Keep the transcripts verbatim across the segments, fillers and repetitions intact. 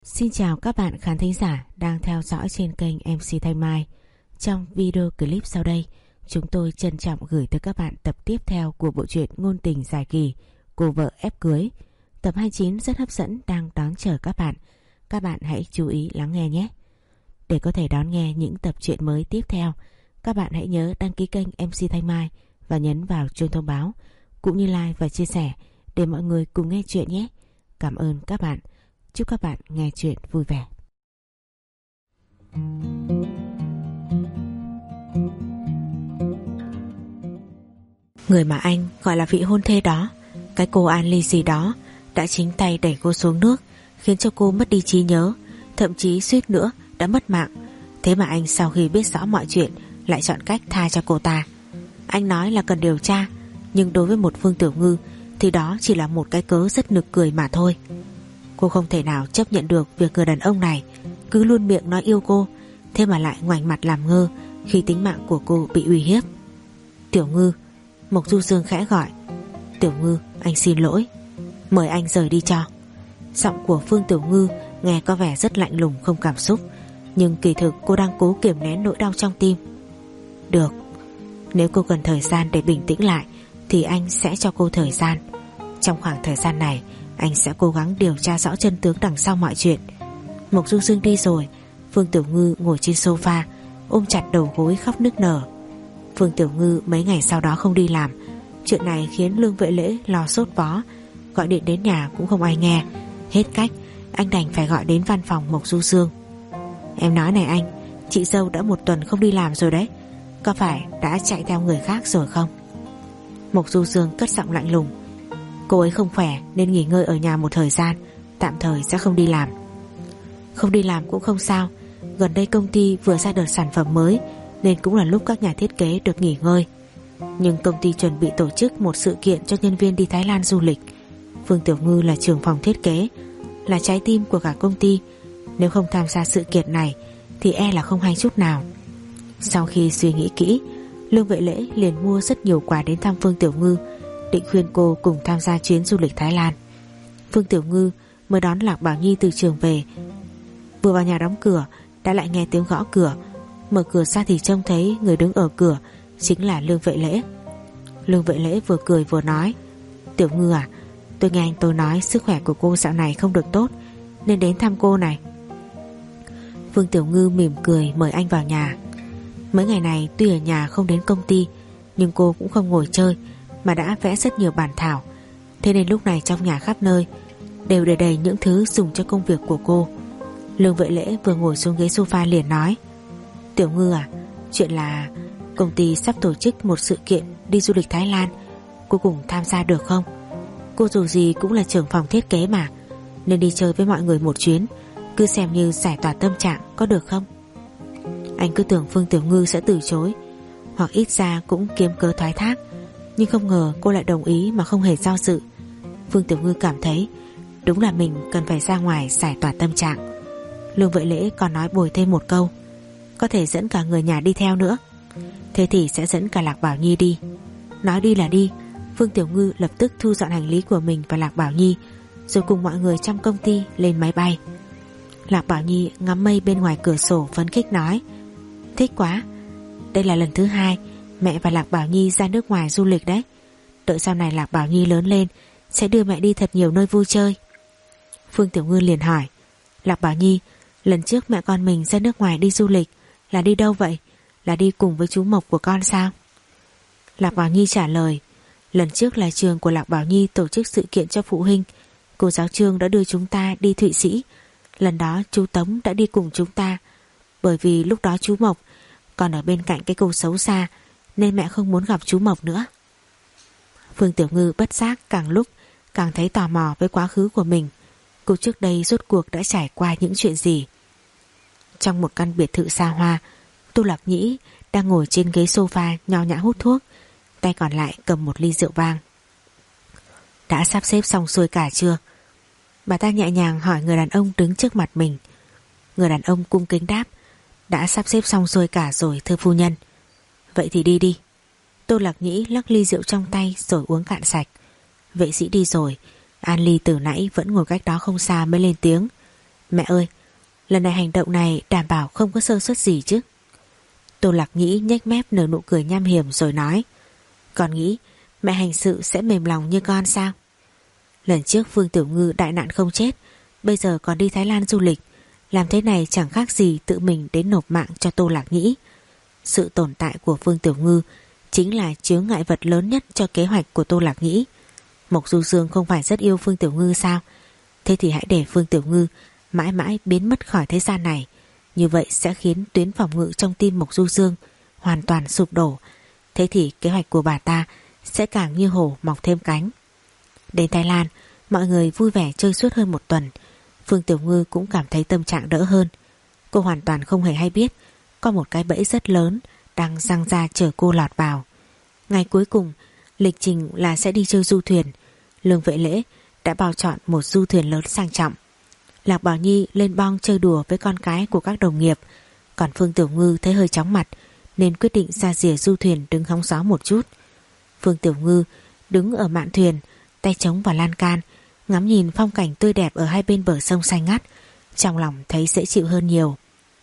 Xin chào các bạn khán thính giả đang theo dõi trên kênh em xê Thanh Mai. Trong video clip sau đây, chúng tôi trân trọng gửi tới các bạn tập tiếp theo của bộ truyện ngôn tình dài kỳ Cô vợ ép cưới. Tập hai mươi chín rất hấp dẫn đang đón chờ các bạn. Các bạn hãy chú ý lắng nghe nhé. Để có thể đón nghe những tập truyện mới tiếp theo, các bạn hãy nhớ đăng ký kênh em xê Thanh Mai và nhấn vào chuông thông báo, cũng như like và chia sẻ để mọi người cùng nghe chuyện nhé. Cảm ơn các bạn. Chúc các bạn nghe chuyện vui vẻ. Người mà anh gọi là vị hôn thê đó, cái cô An Ly gì đó, đã chính tay đẩy cô xuống nước, khiến cho cô mất đi trí nhớ, thậm chí suýt nữa đã mất mạng. Thế mà anh sau khi biết rõ mọi chuyện lại chọn cách tha cho cô ta. Anh nói là cần điều tra, nhưng đối với một Phương Tiểu Ngư thì đó chỉ là một cái cớ rất nực cười mà thôi. Cô không thể nào chấp nhận được việc người đàn ông này cứ luôn miệng nói yêu cô, thế mà lại ngoảnh mặt làm ngơ khi tính mạng của cô bị uy hiếp. Tiểu Ngư, Mộc Du Dương khẽ gọi. Tiểu Ngư, anh xin lỗi, mời anh rời đi cho. Giọng của Phương Tiểu Ngư nghe có vẻ rất lạnh lùng không cảm xúc, nhưng kỳ thực cô đang cố kiềm nén nỗi đau trong tim. Được, nếu cô cần thời gian để bình tĩnh lại thì anh sẽ cho cô thời gian. Trong khoảng thời gian này, anh sẽ cố gắng điều tra rõ chân tướng đằng sau mọi chuyện. Mộc Du Dương đi rồi, Phương Tiểu Ngư ngồi trên sofa ôm chặt đầu gối khóc nức nở. Phương Tiểu Ngư mấy ngày sau đó không đi làm. Chuyện này khiến Lương Vệ Lễ lo sốt vó, gọi điện đến nhà cũng không ai nghe. Hết cách, anh đành phải gọi đến văn phòng Mộc Du Dương. Em nói này anh, chị dâu đã một tuần không đi làm rồi đấy, có phải đã chạy theo người khác rồi không? Mộc Du Dương cất giọng lạnh lùng. Cô ấy không khỏe nên nghỉ ngơi ở nhà một thời gian, tạm thời sẽ không đi làm. Không đi làm cũng không sao, gần đây công ty vừa ra đợt sản phẩm mới nên cũng là lúc các nhà thiết kế được nghỉ ngơi. Nhưng công ty chuẩn bị tổ chức một sự kiện cho nhân viên đi Thái Lan du lịch. Phương Tiểu Ngư là trưởng phòng thiết kế, là trái tim của cả công ty. Nếu không tham gia sự kiện này thì e là không hay chút nào. Sau khi suy nghĩ kỹ, Lương Vệ Lễ liền mua rất nhiều quà đến thăm Phương Tiểu Ngư, định khuyên cô cùng tham gia chuyến du lịch Thái Lan. Phương Tiểu Ngư mới đón Lạc Bảo Nhi từ trường về, vừa vào nhà đóng cửa đã lại nghe tiếng gõ cửa. Mở cửa ra thì trông thấy người đứng ở cửa chính là Lương Vệ Lễ. Lương Vệ Lễ vừa cười vừa nói, Tiểu Ngư à, tôi nghe anh tôi nói sức khỏe của cô dạo này không được tốt nên đến thăm cô này. Phương Tiểu Ngư mỉm cười mời anh vào nhà. Mấy ngày này tuy ở nhà không đến công ty, nhưng cô cũng không ngồi chơi mà đã vẽ rất nhiều bản thảo. Thế nên lúc này trong nhà khắp nơi đều để đầy những thứ dùng cho công việc của cô. Lương Vệ Lễ vừa ngồi xuống ghế sofa liền nói, Tiểu Ngư à, chuyện là công ty sắp tổ chức một sự kiện đi du lịch Thái Lan, cô cùng tham gia được không? Cô dù gì cũng là trưởng phòng thiết kế mà, nên đi chơi với mọi người một chuyến, cứ xem như giải tỏa tâm trạng, có được không? Anh cứ tưởng Phương Tiểu Ngư sẽ từ chối, hoặc ít ra cũng kiếm cớ thoái thác, nhưng không ngờ cô lại đồng ý mà không hề do dự. Phương Tiểu Ngư cảm thấy đúng là mình cần phải ra ngoài giải tỏa tâm trạng. Lương Vệ Lễ còn nói bồi thêm một câu, có thể dẫn cả người nhà đi theo nữa. Thế thì sẽ dẫn cả Lạc Bảo Nhi đi. Nói đi là đi, Phương Tiểu Ngư lập tức thu dọn hành lý của mình và Lạc Bảo Nhi, rồi cùng mọi người trong công ty lên máy bay. Lạc Bảo Nhi ngắm mây bên ngoài cửa sổ phấn khích nói, thích quá, đây là lần thứ hai mẹ và Lạc Bảo Nhi ra nước ngoài du lịch đấy. Đợi sau này Lạc Bảo Nhi lớn lên sẽ đưa mẹ đi thật nhiều nơi vui chơi. Phương Tiểu Ngư liền hỏi, Lạc Bảo Nhi, lần trước mẹ con mình ra nước ngoài đi du lịch là đi đâu vậy? Là đi cùng với chú Mộc của con sao? Lạc Bảo Nhi trả lời, lần trước là trường của Lạc Bảo Nhi tổ chức sự kiện cho phụ huynh, cô giáo Trương đã đưa chúng ta đi Thụy Sĩ. Lần đó chú Tống đã đi cùng chúng ta, bởi vì lúc đó chú Mộc còn ở bên cạnh cái cô xấu xa nên mẹ không muốn gặp chú Mộc nữa. Phương Tiểu Ngư bất giác càng lúc càng thấy tò mò với quá khứ của mình. Cô trước đây rốt cuộc đã trải qua những chuyện gì? Trong một căn biệt thự xa hoa, Tô Lạc Nhĩ đang ngồi trên ghế sofa nho nhã hút thuốc, tay còn lại cầm một ly rượu vang. Đã sắp xếp xong xuôi cả chưa? Bà ta nhẹ nhàng hỏi người đàn ông đứng trước mặt mình. Người đàn ông cung kính đáp, đã sắp xếp xong xuôi cả rồi thưa phu nhân. Vậy thì đi đi. Tô Lạc Nhĩ lắc ly rượu trong tay rồi uống cạn sạch. Vệ sĩ đi rồi, An Ly từ nãy vẫn ngồi cách đó không xa mới lên tiếng. Mẹ ơi, lần này hành động này đảm bảo không có sơ suất gì chứ? Tô Lạc Nhĩ nhếch mép nở nụ cười nham hiểm rồi nói, con nghĩ mẹ hành sự sẽ mềm lòng như con sao? Lần trước Phương Tiểu Ngư đại nạn không chết, bây giờ còn đi Thái Lan du lịch, làm thế này chẳng khác gì tự mình đến nộp mạng cho Tô Lạc Nhĩ. Sự tồn tại của Phương Tiểu Ngư chính là chướng ngại vật lớn nhất cho kế hoạch của Tô Lạc Nhĩ. Mộc Du Dương không phải rất yêu Phương Tiểu Ngư sao? Thế thì hãy để Phương Tiểu Ngư mãi mãi biến mất khỏi thế gian này. Như vậy sẽ khiến tuyến phòng ngự trong tim Mộc Du Dương hoàn toàn sụp đổ. Thế thì kế hoạch của bà ta sẽ càng như hổ mọc thêm cánh. Đến Thái Lan, mọi người vui vẻ chơi suốt hơn một tuần. Phương Tiểu Ngư cũng cảm thấy tâm trạng đỡ hơn. Cô hoàn toàn không hề hay biết có một cái bẫy rất lớn đang giăng ra chờ cô lọt vào. Ngày cuối cùng, lịch trình là sẽ đi chơi du thuyền. Lương Vệ Lễ đã bao chọn một du thuyền lớn sang trọng. Lạc Bảo Nhi lên bong chơi đùa với con cái của các đồng nghiệp, còn Phương Tiểu Ngư thấy hơi chóng mặt nên quyết định ra rìa du thuyền đứng hóng gió một chút. Phương Tiểu Ngư đứng ở mạn thuyền, tay chống vào lan can, ngắm nhìn phong cảnh tươi đẹp ở hai bên bờ sông xanh ngắt, trong lòng thấy dễ chịu hơn nhiều.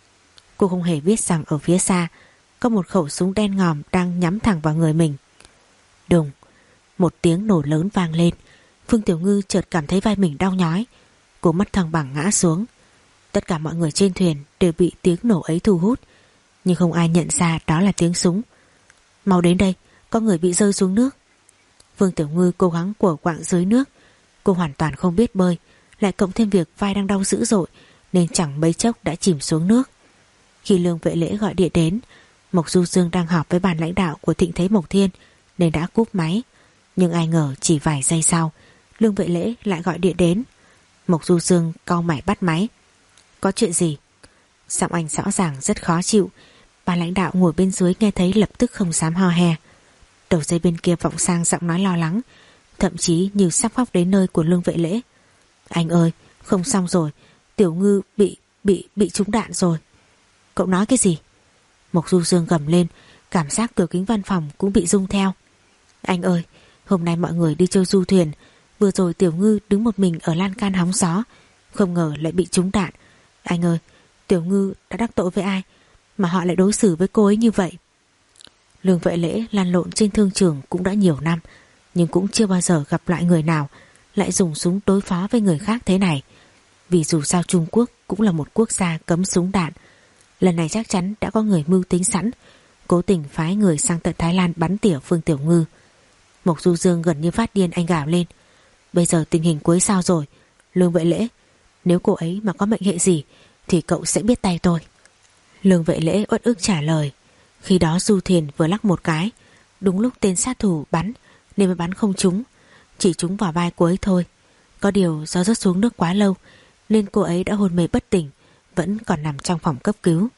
Cô không hề biết rằng ở phía xa có một khẩu súng đen ngòm đang nhắm thẳng vào người mình. Đùng, một tiếng nổ lớn vang lên. Phương Tiểu Ngư chợt cảm thấy vai mình đau nhói. Cô mất thăng bằng ngã xuống. Tất cả mọi người trên thuyền đều bị tiếng nổ ấy thu hút, nhưng không ai nhận ra đó là tiếng súng. Mau đến đây, có người bị rơi xuống nước. Phương Tiểu Ngư cố gắng quở quạng dưới nước. Cô hoàn toàn không biết bơi, lại cộng thêm việc vai đang đau dữ dội nên chẳng mấy chốc đã chìm xuống nước. Khi Lương Vệ Lễ gọi điện đến, Mộc Du Dương đang họp với ban lãnh đạo của Thịnh Thế Mộc Thiên nên đã cúp máy. Nhưng ai ngờ chỉ vài giây sau, Lương Vệ Lễ lại gọi điện đến. Mộc Du Dương cau mày bắt máy. Có chuyện gì? Giọng anh rõ ràng rất khó chịu. Ban lãnh đạo ngồi bên dưới nghe thấy lập tức không dám ho he. Đầu dây bên kia vọng sang giọng nói lo lắng, thậm chí như sắp khóc đến nơi của Lương Vệ Lễ. Anh ơi, không xong rồi, Tiểu Ngư bị bị bị trúng đạn rồi. Cậu nói cái gì? Mộc Du Dương gầm lên, cảm giác cửa kính văn phòng cũng bị rung theo. Anh ơi, hôm nay mọi người đi chơi du thuyền, vừa rồi Tiểu Ngư đứng một mình ở lan can hóng gió, không ngờ lại bị trúng đạn. Anh ơi, Tiểu Ngư đã đắc tội với ai mà họ lại đối xử với cô ấy như vậy? Lương Vệ Lễ lăn lộn trên thương trường cũng đã nhiều năm, nhưng cũng chưa bao giờ gặp lại người nào lại dùng súng đối phó với người khác thế này. Vì dù sao Trung Quốc cũng là một quốc gia cấm súng đạn. Lần này chắc chắn đã có người mưu tính sẵn, cố tình phái người sang tận Thái Lan bắn tỉa Phương Tiểu Ngư. Mộc Du Dương gần như phát điên, anh gào lên. Bây giờ tình hình cuối sao rồi? Lương Vệ Lễ, nếu cô ấy mà có mệnh hệ gì thì cậu sẽ biết tay tôi. Lương Vệ Lễ uất ức trả lời. Khi đó du thuyền vừa lắc một cái, đúng lúc tên sát thủ bắn nên mới bắn không trúng, chỉ trúng vào vai cô ấy thôi. Có điều do rớt xuống nước quá lâu nên cô ấy đã hôn mê bất tỉnh, vẫn còn nằm trong phòng cấp cứu.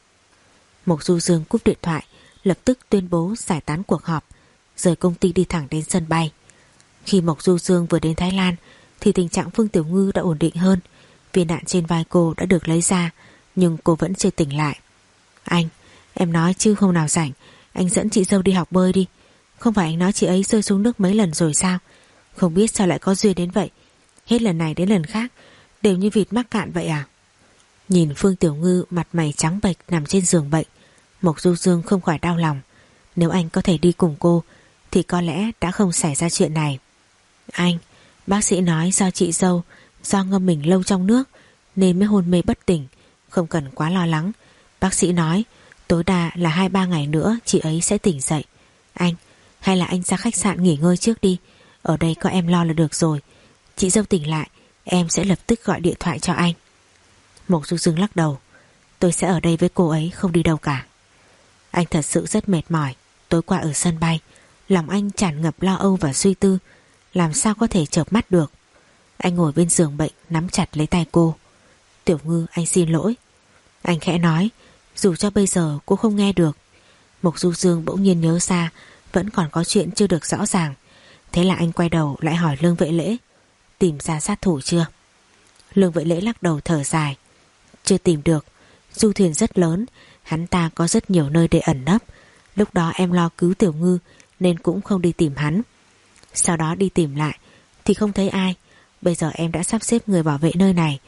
Mộc Du Dương cúp điện thoại, lập tức tuyên bố giải tán cuộc họp, rời công ty đi thẳng đến sân bay. Khi Mộc Du Dương vừa đến Thái Lan thì tình trạng Phương Tiểu Ngư đã ổn định hơn. Viên đạn trên vai cô đã được lấy ra, nhưng cô vẫn chưa tỉnh lại. Anh, em nói chứ hôm nào rảnh anh dẫn chị dâu đi học bơi đi. Không phải anh nói chị ấy rơi xuống nước mấy lần rồi sao? Không biết sao lại có duyên đến vậy. Hết lần này đến lần khác đều như vịt mắc cạn vậy à? Nhìn Phương Tiểu Ngư mặt mày trắng bệch nằm trên giường bệnh, Mộc Du Dương không khỏi đau lòng. Nếu anh có thể đi cùng cô thì có lẽ đã không xảy ra chuyện này. Anh, bác sĩ nói do chị dâu do ngâm mình lâu trong nước nên mới hôn mê bất tỉnh, không cần quá lo lắng. Bác sĩ nói tối đa là hai ba ngày nữa chị ấy sẽ tỉnh dậy. Anh, hay là anh ra khách sạn nghỉ ngơi trước đi, ở đây có em lo là được rồi. Chị dâu tỉnh lại em sẽ lập tức gọi điện thoại cho anh. Mộc Du Dương lắc đầu. Tôi sẽ ở đây với cô ấy, không đi đâu cả. Anh thật sự rất mệt mỏi. Tối qua ở sân bay, lòng anh tràn ngập lo âu và suy tư, làm sao có thể chợp mắt được. Anh ngồi bên giường bệnh nắm chặt lấy tay cô. Tiểu Ngư, anh xin lỗi. Anh khẽ nói, dù cho bây giờ cô không nghe được. Mộc Du Dương bỗng nhiên nhớ ra vẫn còn có chuyện chưa được rõ ràng. Thế là anh quay đầu lại hỏi Lương Vệ Lễ, tìm ra sát thủ chưa? Lương Vệ Lễ lắc đầu thở dài. Chưa tìm được. Du thuyền rất lớn, hắn ta có rất nhiều nơi để ẩn nấp. Lúc đó em lo cứu Tiểu Ngư nên cũng không đi tìm hắn. Sau đó đi tìm lại thì không thấy ai. Bây giờ em đã sắp xếp người bảo vệ nơi này,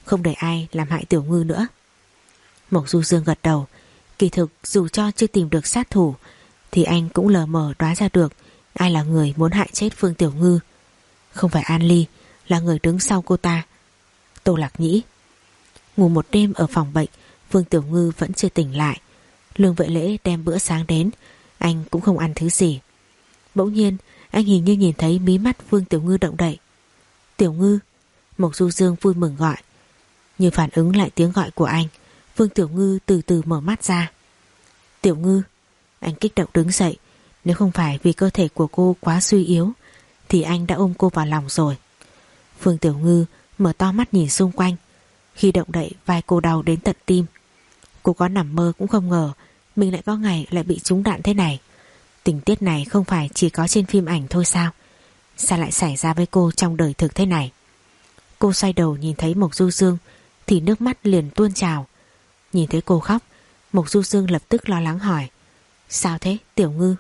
không để ai làm hại Tiểu Ngư nữa. Mộc Du Dương gật đầu. Kỳ thực dù cho chưa tìm được sát thủ thì anh cũng lờ mờ đoán ra được ai là người muốn hại chết Phương Tiểu Ngư. Không phải An Ly, là người đứng sau cô ta, Tô Lạc Nhĩ. Ngủ một đêm ở phòng bệnh, Phương Tiểu Ngư vẫn chưa tỉnh lại. Lương Vệ Lễ đem bữa sáng đến, anh cũng không ăn thứ gì. Bỗng nhiên anh hình như nhìn thấy mí mắt Phương Tiểu Ngư động đậy. Tiểu Ngư. Mộc Du Dương vui mừng gọi. Như phản ứng lại tiếng gọi của anh, Phương Tiểu Ngư từ từ mở mắt ra. Tiểu Ngư. Anh kích động đứng dậy. Nếu không phải vì cơ thể của cô quá suy yếu thì anh đã ôm cô vào lòng rồi. Phương Tiểu Ngư mở to mắt nhìn xung quanh. Khi động đậy vai cô đau đến tận tim. Cô có nằm mơ cũng không ngờ mình lại có ngày lại bị trúng đạn thế này. Tình tiết này không phải chỉ có trên phim ảnh thôi sao? Sao lại xảy ra với cô trong đời thực thế này? Cô xoay đầu nhìn thấy Mộc Du Dương thì nước mắt liền tuôn trào. Nhìn thấy cô khóc, Mộc Du Dương lập tức lo lắng hỏi: Sao thế Tiểu Ngư?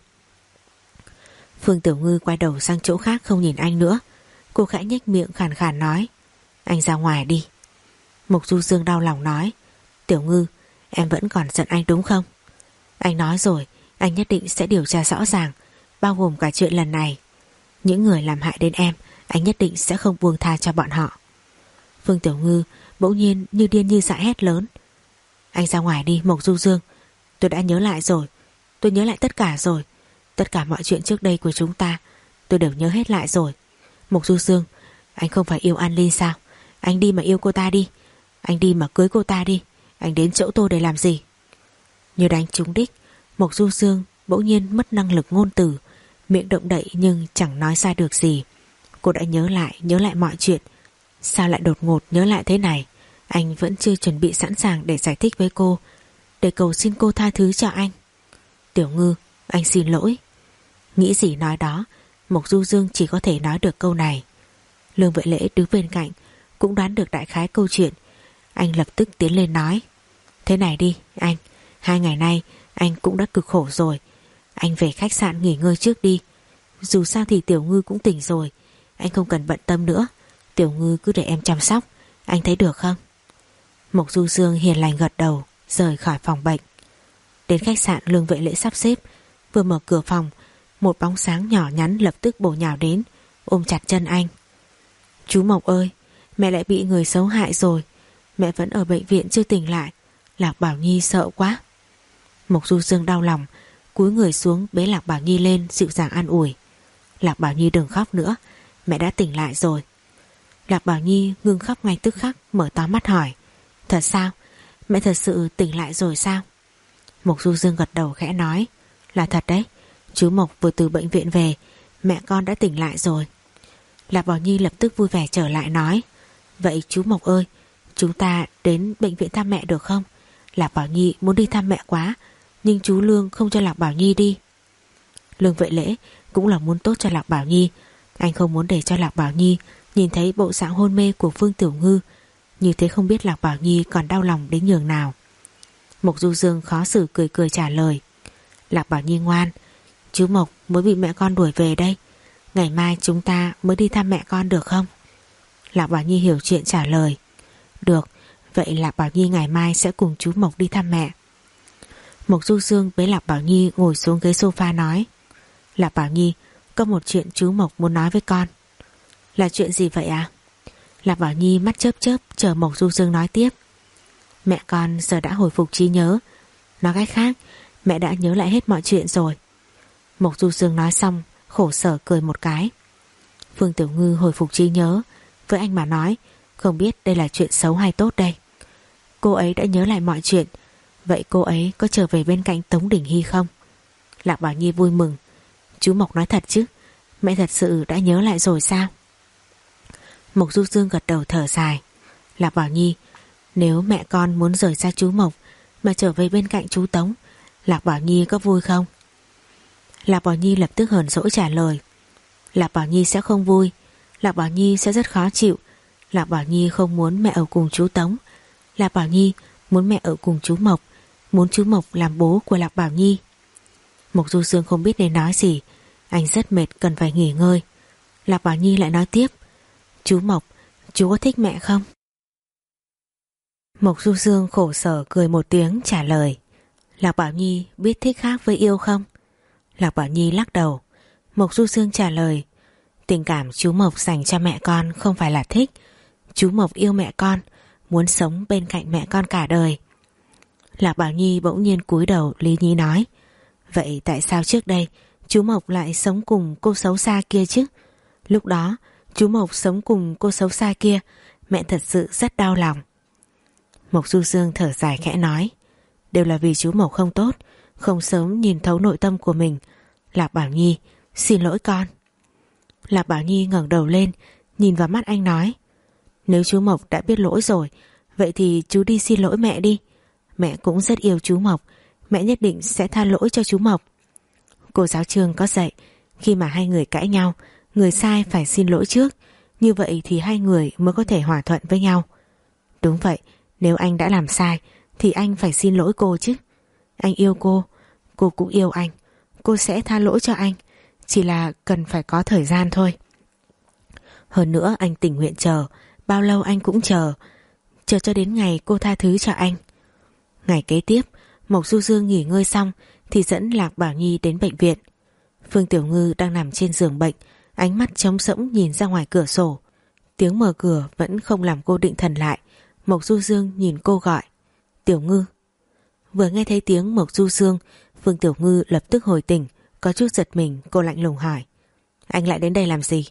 Phương Tiểu Ngư quay đầu sang chỗ khác không nhìn anh nữa. Cô khẽ nhếch miệng khàn khàn nói: Anh ra ngoài đi. Mộc Du Dương đau lòng nói: Tiểu Ngư, em vẫn còn giận anh đúng không? Anh nói rồi, anh nhất định sẽ điều tra rõ ràng, bao gồm cả chuyện lần này. Những người làm hại đến em, anh nhất định sẽ không buông tha cho bọn họ. Phương Tiểu Ngư bỗng nhiên như điên như dại hét lớn: Anh ra ngoài đi Mộc Du Dương. Tôi đã nhớ lại rồi. Tôi nhớ lại tất cả rồi. Tất cả mọi chuyện trước đây của chúng ta tôi đều nhớ hết lại rồi. Mộc Du Dương, anh không phải yêu An Ly sao? Anh đi mà yêu cô ta đi. Anh đi mà cưới cô ta đi. Anh đến chỗ tôi để làm gì? Như đánh trúng đích, Mộc Du Dương bỗng nhiên mất năng lực ngôn từ, miệng động đậy nhưng chẳng nói ra được gì. Cô đã nhớ lại, nhớ lại mọi chuyện. Sao lại đột ngột nhớ lại thế này? Anh vẫn chưa chuẩn bị sẵn sàng để giải thích với cô, để cầu xin cô tha thứ cho anh. Tiểu Ngư, anh xin lỗi. Nghĩ gì nói đó, Mộc Du Dương chỉ có thể nói được câu này. Lương Vệ Lễ đứng bên cạnh cũng đoán được đại khái câu chuyện. Anh lập tức tiến lên nói: Thế này đi anh, hai ngày nay anh cũng đã cực khổ rồi. Anh về khách sạn nghỉ ngơi trước đi. Dù sao thì Tiểu Ngư cũng tỉnh rồi. Anh không cần bận tâm nữa. Tiểu Ngư cứ để em chăm sóc. Anh thấy được không? Mộc Du Dương hiền lành gật đầu, rời khỏi phòng bệnh. Đến khách sạn, Lương Vệ Lễ sắp xếp. Vừa mở cửa phòng, một bóng sáng nhỏ nhắn lập tức bổ nhào đến, ôm chặt chân anh. Chú Mộc ơi, mẹ lại bị người xấu hại rồi. Mẹ vẫn ở bệnh viện chưa tỉnh lại. Lạc Bảo Nhi sợ quá. Mộc Du Dương đau lòng, cúi người xuống bế Lạc Bảo Nhi lên, dịu dàng an ủi. Lạc Bảo Nhi đừng khóc nữa, mẹ đã tỉnh lại rồi. Lạc Bảo Nhi ngưng khóc ngay tức khắc, mở to mắt hỏi: Thật sao? Mẹ thật sự tỉnh lại rồi sao? Mộc Du Dương gật đầu khẽ nói: Là thật đấy, chú Mộc vừa từ bệnh viện về, mẹ con đã tỉnh lại rồi. Lạc Bảo Nhi lập tức vui vẻ trở lại nói: Vậy chú Mộc ơi, chúng ta đến bệnh viện thăm mẹ được không? Lạc Bảo Nhi muốn đi thăm mẹ quá, nhưng chú Lương không cho Lạc Bảo Nhi đi. Lương Vệ Lễ cũng là muốn tốt cho Lạc Bảo Nhi. Anh không muốn để cho Lạc Bảo Nhi nhìn thấy bộ dạng hôn mê của Phương Tiểu Ngư. Như thế không biết Lạc Bảo Nhi còn đau lòng đến nhường nào. Mộc Du Dương khó xử cười cười trả lời: Lạc Bảo Nhi ngoan, chú Mộc mới bị mẹ con đuổi về đây. Ngày mai chúng ta mới đi thăm mẹ con được không? Lạc Bảo Nhi hiểu chuyện trả lời: Được, vậy Lạc Bảo Nhi ngày mai sẽ cùng chú Mộc đi thăm mẹ. Mộc Du Dương bế Lạc Bảo Nhi ngồi xuống ghế sofa nói: Lạc Bảo Nhi, có một chuyện chú Mộc muốn nói với con. Là chuyện gì vậy à? Lạc Bảo Nhi mắt chớp chớp chờ Mộc Du Dương nói tiếp. Mẹ con giờ đã hồi phục trí nhớ. Nói cách khác, mẹ đã nhớ lại hết mọi chuyện rồi. Mộc Du Dương nói xong khổ sở cười một cái. Phương Tiểu Ngư hồi phục trí nhớ, với anh mà nói không biết đây là chuyện xấu hay tốt đây. Cô ấy đã nhớ lại mọi chuyện. Vậy cô ấy có trở về bên cạnh Tống Đình Hy không? Lạc Bảo Nhi vui mừng: Chú Mộc nói thật chứ? Mẹ thật sự đã nhớ lại rồi sao? Mộc Du Dương gật đầu thở dài: Lạc Bảo Nhi, nếu mẹ con muốn rời xa chú Mộc mà trở về bên cạnh chú Tống, Lạc Bảo Nhi có vui không? Lạc Bảo Nhi lập tức hờn dỗi trả lời: Lạc Bảo Nhi sẽ không vui. Lạc Bảo Nhi sẽ rất khó chịu. Lạc Bảo Nhi không muốn mẹ ở cùng chú Tống. Lạc Bảo Nhi muốn mẹ ở cùng chú Mộc, muốn chú Mộc làm bố của Lạc Bảo Nhi. Mộc Du Dương không biết nên nói gì. Anh rất mệt cần phải nghỉ ngơi. Lạc Bảo Nhi lại nói tiếp: Chú Mộc, chú có thích mẹ không? Mộc Du Dương khổ sở cười một tiếng trả lời. Lạc Bảo Nhi biết thích khác với yêu không? Lạc Bảo Nhi lắc đầu. Mộc Du Dương trả lời. Tình cảm chú Mộc dành cho mẹ con không phải là thích. Chú Mộc yêu mẹ con, muốn sống bên cạnh mẹ con cả đời. Lạc Bảo Nhi bỗng nhiên cúi đầu lý nhí nói. Vậy tại sao trước đây chú Mộc lại sống cùng cô xấu xa kia chứ? Lúc đó chú Mộc sống cùng cô xấu xa kia, mẹ thật sự rất đau lòng. Mộc Du Dương thở dài khẽ nói. Đều là vì chú Mộc không tốt, không sớm nhìn thấu nội tâm của mình. Lạc Bảo Nhi, xin lỗi con. Lạc Bảo Nhi ngẩng đầu lên, nhìn vào mắt anh nói. Nếu chú Mộc đã biết lỗi rồi, vậy thì chú đi xin lỗi mẹ đi. Mẹ cũng rất yêu chú Mộc, mẹ nhất định sẽ tha lỗi cho chú Mộc. Cô giáo Trương có dạy, khi mà hai người cãi nhau, người sai phải xin lỗi trước, như vậy thì hai người mới có thể hòa thuận với nhau. Đúng vậy, nếu anh đã làm sai thì anh phải xin lỗi cô chứ. Anh yêu cô, cô cũng yêu anh, cô sẽ tha lỗi cho anh, chỉ là cần phải có thời gian thôi. Hơn nữa anh tình nguyện chờ, bao lâu anh cũng chờ, chờ cho đến ngày cô tha thứ cho anh. Ngày kế tiếp, Mộc Du Dương nghỉ ngơi xong thì dẫn Lạc Bảo Nhi đến bệnh viện. Phương Tiểu Ngư đang nằm trên giường bệnh, ánh mắt trống rỗng nhìn ra ngoài cửa sổ. Tiếng mở cửa vẫn không làm cô định thần lại. Mộc Du Dương nhìn cô gọi. Tiểu Ngư. Vừa nghe thấy tiếng Mộc Du Dương, Phương Tiểu Ngư lập tức hồi tỉnh, có chút giật mình. Cô lạnh lùng hỏi. Anh lại đến đây làm gì?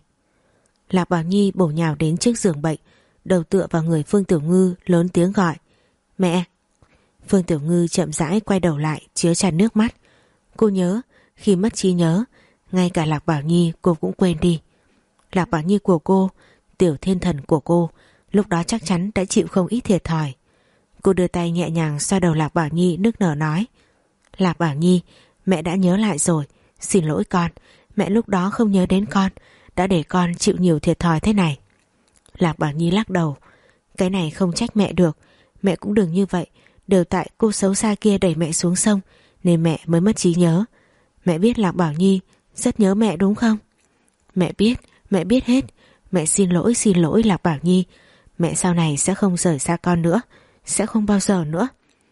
Lạc Bảo Nhi bổ nhào đến trước giường bệnh, đầu tựa vào người Phương Tiểu Ngư, lớn tiếng gọi. Mẹ. Phương Tiểu Ngư chậm rãi quay đầu lại, chứa tràn nước mắt. Cô nhớ, khi mất trí nhớ, ngay cả Lạc Bảo Nhi cô cũng quên đi. Lạc Bảo Nhi của cô, tiểu thiên thần của cô, lúc đó chắc chắn đã chịu không ít thiệt thòi. Cô đưa tay nhẹ nhàng xoa đầu Lạc Bảo Nhi, nức nở nói. Lạc Bảo Nhi, mẹ đã nhớ lại rồi, xin lỗi con, mẹ lúc đó không nhớ đến con, đã để con chịu nhiều thiệt thòi thế này. Lạc Bảo Nhi lắc đầu. Cái này không trách mẹ được, mẹ cũng đừng như vậy, đều tại cô xấu xa kia đẩy mẹ xuống sông nên mẹ mới mất trí nhớ. Mẹ biết Lạc Bảo Nhi rất nhớ mẹ đúng không? Mẹ biết, mẹ biết hết. Mẹ xin lỗi, xin lỗi Lạc Bảo Nhi. Mẹ sau này sẽ không rời xa con nữa, sẽ không bao giờ nữa.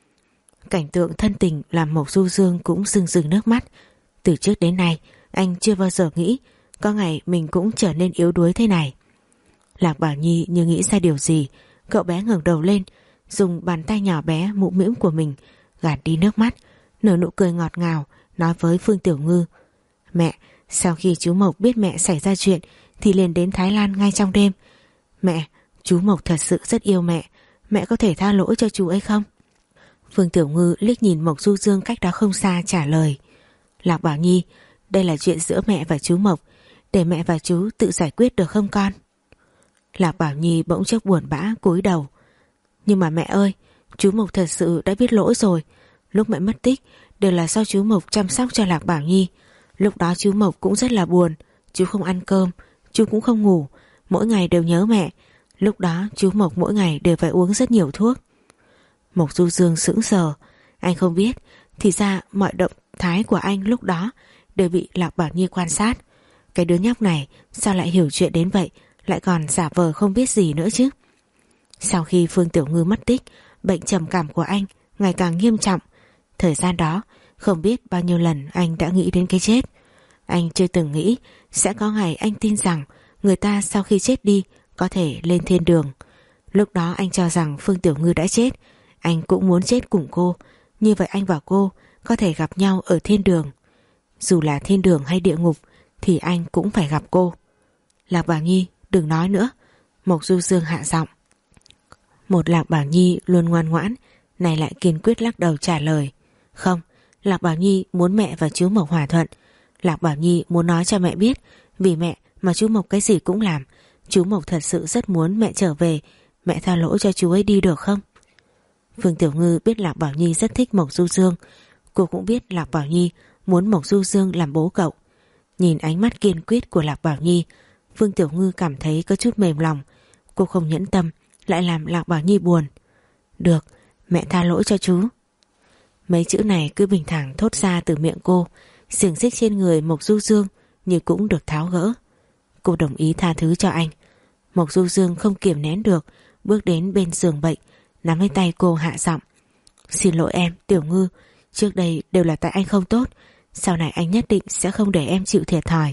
Cảnh tượng thân tình làm Mộc Du Dương cũng rưng rưng nước mắt. Từ trước đến nay anh chưa bao giờ nghĩ có ngày mình cũng trở nên yếu đuối thế này. Lạc Bảo Nhi như nghĩ ra điều gì, cậu bé ngẩng đầu lên, dùng bàn tay nhỏ bé mũm mĩm của mình gạt đi nước mắt, nở nụ cười ngọt ngào, nói với Phương Tiểu Ngư. Mẹ, sau khi chú Mộc biết mẹ xảy ra chuyện thì liền đến Thái Lan ngay trong đêm. Mẹ, chú Mộc thật sự rất yêu mẹ, mẹ có thể tha lỗi cho chú ấy không? Phương Tiểu Ngư liếc nhìn Mộc Du Dương cách đó không xa trả lời. Lạc Bảo Nhi, đây là chuyện giữa mẹ và chú Mộc, để mẹ và chú tự giải quyết được không con? Lạc Bảo Nhi bỗng chốc buồn bã cúi đầu. Nhưng mà mẹ ơi, chú Mộc thật sự đã biết lỗi rồi. Lúc mẹ mất tích đều là do chú Mộc chăm sóc cho Lạc Bảo Nhi. Lúc đó chú Mộc cũng rất là buồn, chú không ăn cơm, chú cũng không ngủ, mỗi ngày đều nhớ mẹ. Lúc đó chú Mộc mỗi ngày đều phải uống rất nhiều thuốc. Mộc Du Dương sững sờ. Anh không biết, thì ra mọi động thái của anh lúc đó đều bị Lạc Bảo Nhi quan sát. Cái đứa nhóc này sao lại hiểu chuyện đến vậy, lại còn giả vờ không biết gì nữa chứ. Sau khi Phương Tiểu Ngư mất tích, bệnh trầm cảm của anh ngày càng nghiêm trọng. Thời gian đó không biết bao nhiêu lần anh đã nghĩ đến cái chết. Anh chưa từng nghĩ sẽ có ngày anh tin rằng người ta sau khi chết đi có thể lên thiên đường. Lúc đó anh cho rằng Phương Tiểu Ngư đã chết, anh cũng muốn chết cùng cô. Như vậy anh và cô có thể gặp nhau ở thiên đường. Dù là thiên đường hay địa ngục thì anh cũng phải gặp cô. Lạc Bảo Nhi, đừng nói nữa. Mộc Du Dương hạ giọng. Một Lạc Bảo Nhi luôn ngoan ngoãn, này lại kiên quyết lắc đầu trả lời. Không, Lạc Bảo Nhi muốn mẹ và chú Mộc hòa thuận. Lạc Bảo Nhi muốn nói cho mẹ biết, vì mẹ mà chú Mộc cái gì cũng làm. Chú Mộc thật sự rất muốn mẹ trở về, mẹ tha lỗi cho chú ấy đi được không? Phương Tiểu Ngư biết Lạc Bảo Nhi rất thích Mộc Du Dương. Cô cũng biết Lạc Bảo Nhi muốn Mộc Du Dương làm bố cậu. Nhìn ánh mắt kiên quyết của Lạc Bảo Nhi, Phương Tiểu Ngư cảm thấy có chút mềm lòng. Cô không nhẫn tâm lại làm Lạc Bảo Nhi buồn. Được, mẹ tha lỗi cho chú. Mấy chữ này cứ bình thản thốt ra từ miệng cô, xiềng xích trên người Mộc Du Dương như cũng được tháo gỡ. Cô đồng ý tha thứ cho anh. Mộc Du Dương không kiềm nén được, bước đến bên giường bệnh, nắm lấy tay cô hạ giọng: Xin lỗi em, Tiểu Ngư, trước đây đều là tại anh không tốt, sau này anh nhất định sẽ không để em chịu thiệt thòi.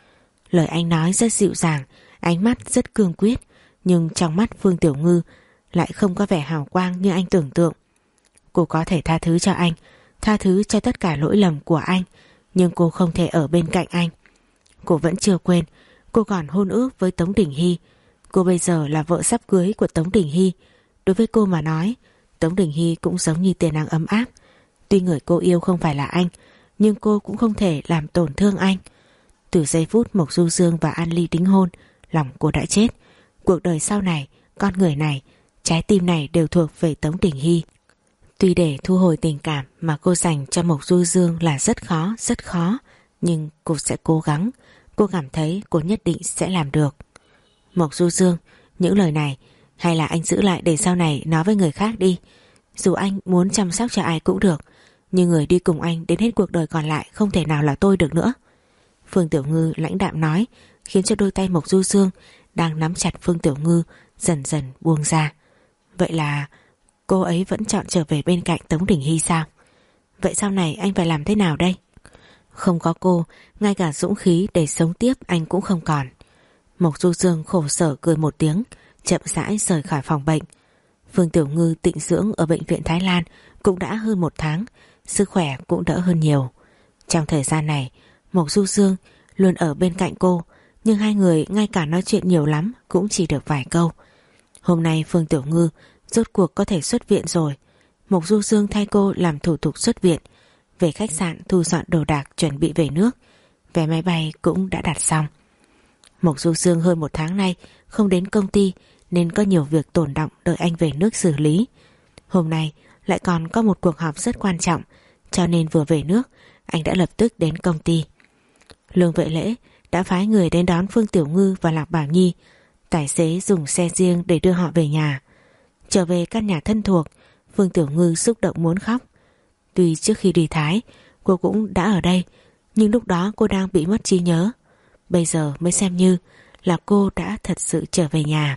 Lời anh nói rất dịu dàng, ánh mắt rất cương quyết, nhưng trong mắt Phương Tiểu Ngư lại không có vẻ hào quang như anh tưởng tượng. Cô có thể tha thứ cho anh, tha thứ cho tất cả lỗi lầm của anh, nhưng cô không thể ở bên cạnh anh. Cô vẫn chưa quên, cô còn hôn ước với Tống Đình Hy. Cô bây giờ là vợ sắp cưới của Tống Đình Hy. Đối với cô mà nói, Tống Đình Hy cũng giống như tia nắng ấm áp. Tuy người cô yêu không phải là anh, nhưng cô cũng không thể làm tổn thương anh. Từ giây phút Mộc Du Dương và An Ly đính hôn, lòng cô đã chết. Cuộc đời sau này, con người này, trái tim này đều thuộc về Tống Đình Hy. Tuy để thu hồi tình cảm mà cô dành cho Mộc Du Dương là rất khó, rất khó, nhưng cô sẽ cố gắng. Cô cảm thấy cô nhất định sẽ làm được. Mộc Du Dương, những lời này hay là anh giữ lại để sau này nói với người khác đi. Dù anh muốn chăm sóc cho ai cũng được, nhưng người đi cùng anh đến hết cuộc đời còn lại không thể nào là tôi được nữa. Phương Tiểu Ngư lãnh đạm nói, khiến cho đôi tay Mộc Du Dương đang nắm chặt Phương Tiểu Ngư dần dần buông ra. Vậy là cô ấy vẫn chọn trở về bên cạnh Tống Đình Hy sao? Vậy sau này anh phải làm thế nào đây? Không có cô, ngay cả dũng khí để sống tiếp anh cũng không còn. Mộc Du Dương khổ sở cười một tiếng, chậm rãi rời khỏi phòng bệnh. Phương Tiểu Ngư tịnh dưỡng ở bệnh viện Thái Lan cũng đã hơn một tháng, sức khỏe cũng đỡ hơn nhiều. Trong thời gian này, Mộc Du Dương luôn ở bên cạnh cô, nhưng hai người ngay cả nói chuyện nhiều lắm cũng chỉ được vài câu. Hôm nay Phương Tiểu Ngư rốt cuộc có thể xuất viện rồi. Mộc Du Dương thay cô làm thủ tục xuất viện, về khách sạn thu dọn đồ đạc chuẩn bị về nước. Vé máy bay cũng đã đặt xong. Mộc Du Dương hơn một tháng nay không đến công ty nên có nhiều việc tồn đọng đợi anh về nước xử lý. Hôm nay lại còn có một cuộc họp rất quan trọng, cho nên vừa về nước anh đã lập tức đến công ty. Lương Vệ Lễ đã phái người đến đón Phương Tiểu Ngư và Lạc Bảo Nhi. Tài xế dùng xe riêng để đưa họ về nhà. Trở về căn nhà thân thuộc, Phương Tiểu Ngư xúc động muốn khóc. Tuy trước khi đi Thái cô cũng đã ở đây, nhưng lúc đó cô đang bị mất trí nhớ. Bây giờ mới xem như là cô đã thật sự trở về nhà.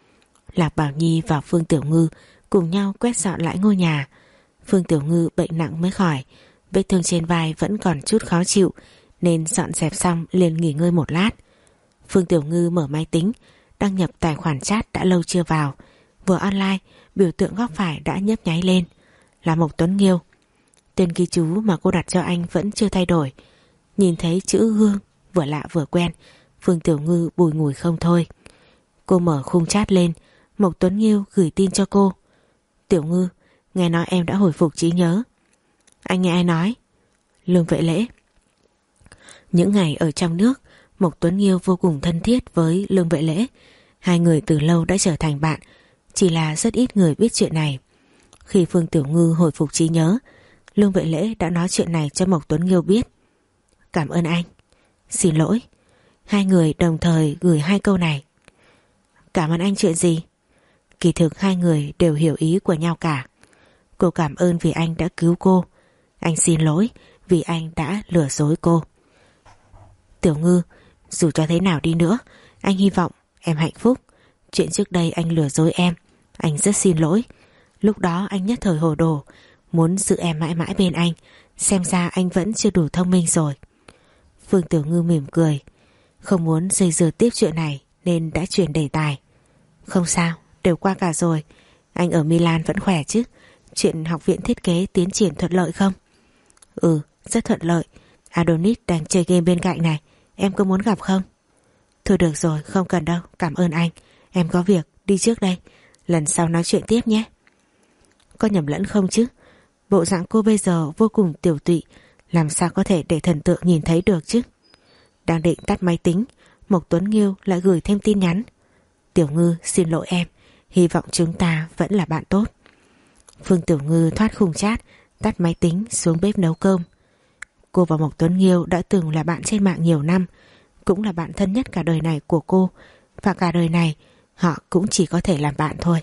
Lạc Bảo Nhi và Phương Tiểu Ngư cùng nhau quét dọn lại ngôi nhà. Phương Tiểu Ngư bệnh nặng mới khỏi, vết thương trên vai vẫn còn chút khó chịu, nên dọn dẹp xong liền nghỉ ngơi một lát. Phương Tiểu Ngư mở máy tính, đăng nhập tài khoản chat đã lâu chưa vào. Vừa online, biểu tượng góc phải đã nhấp nháy lên, là Mộc Tuấn Nghiêu. Tên ghi chú mà cô đặt cho anh vẫn chưa thay đổi. Nhìn thấy chữ Hương vừa lạ vừa quen, Phương Tiểu Ngư bùi ngùi không thôi. Cô mở khung chat lên, Mộc Tuấn Nghiêu gửi tin cho cô. Tiểu Ngư, nghe nói em đã hồi phục trí nhớ. Anh nghe ai nói? Lương Vệ Lễ. Những ngày ở trong nước, Mộc Tuấn Nghiêu vô cùng thân thiết với Lương Vệ Lễ. Hai người từ lâu đã trở thành bạn, chỉ là rất ít người biết chuyện này. Khi Phương Tiểu Ngư hồi phục trí nhớ, Lương Vệ Lễ đã nói chuyện này cho Mộc Tuấn Nghiêu biết. Cảm ơn anh. Xin lỗi. Hai người đồng thời gửi hai câu này. Cảm ơn anh chuyện gì? Kỳ thực hai người đều hiểu ý của nhau cả. Cô cảm ơn vì anh đã cứu cô. Anh xin lỗi vì anh đã lừa dối cô. Tiểu Ngư, dù cho thế nào đi nữa, anh hy vọng em hạnh phúc. Chuyện trước đây anh lừa dối em, anh rất xin lỗi. Lúc đó anh nhất thời hồ đồ, muốn giữ em mãi mãi bên anh. Xem ra anh vẫn chưa đủ thông minh rồi. Phương Tiểu Ngư mỉm cười, không muốn dây dưa tiếp chuyện này nên đã chuyển đề tài. Không sao, đều qua cả rồi. Anh ở Milan vẫn khỏe chứ? Chuyện học viện thiết kế tiến triển thuận lợi không? Ừ, rất thuận lợi. Adonis đang chơi game bên cạnh này, em có muốn gặp không? Thôi được rồi, không cần đâu, cảm ơn anh. Em có việc, đi trước đây. Lần sau nói chuyện tiếp nhé. Có nhầm lẫn không chứ? Bộ dạng cô bây giờ vô cùng tiểu tụy, làm sao có thể để thần tượng nhìn thấy được chứ? Đang định tắt máy tính, Mộc Tuấn Nghiêu lại gửi thêm tin nhắn. Tiểu Ngư, xin lỗi em, hy vọng chúng ta vẫn là bạn tốt. Phương Tiểu Ngư thoát khung chat, tắt máy tính, xuống bếp nấu cơm. Cô và Mộc Tuấn Nghiêu đã từng là bạn trên mạng nhiều năm, cũng là bạn thân nhất cả đời này của cô, và cả đời này họ cũng chỉ có thể làm bạn thôi.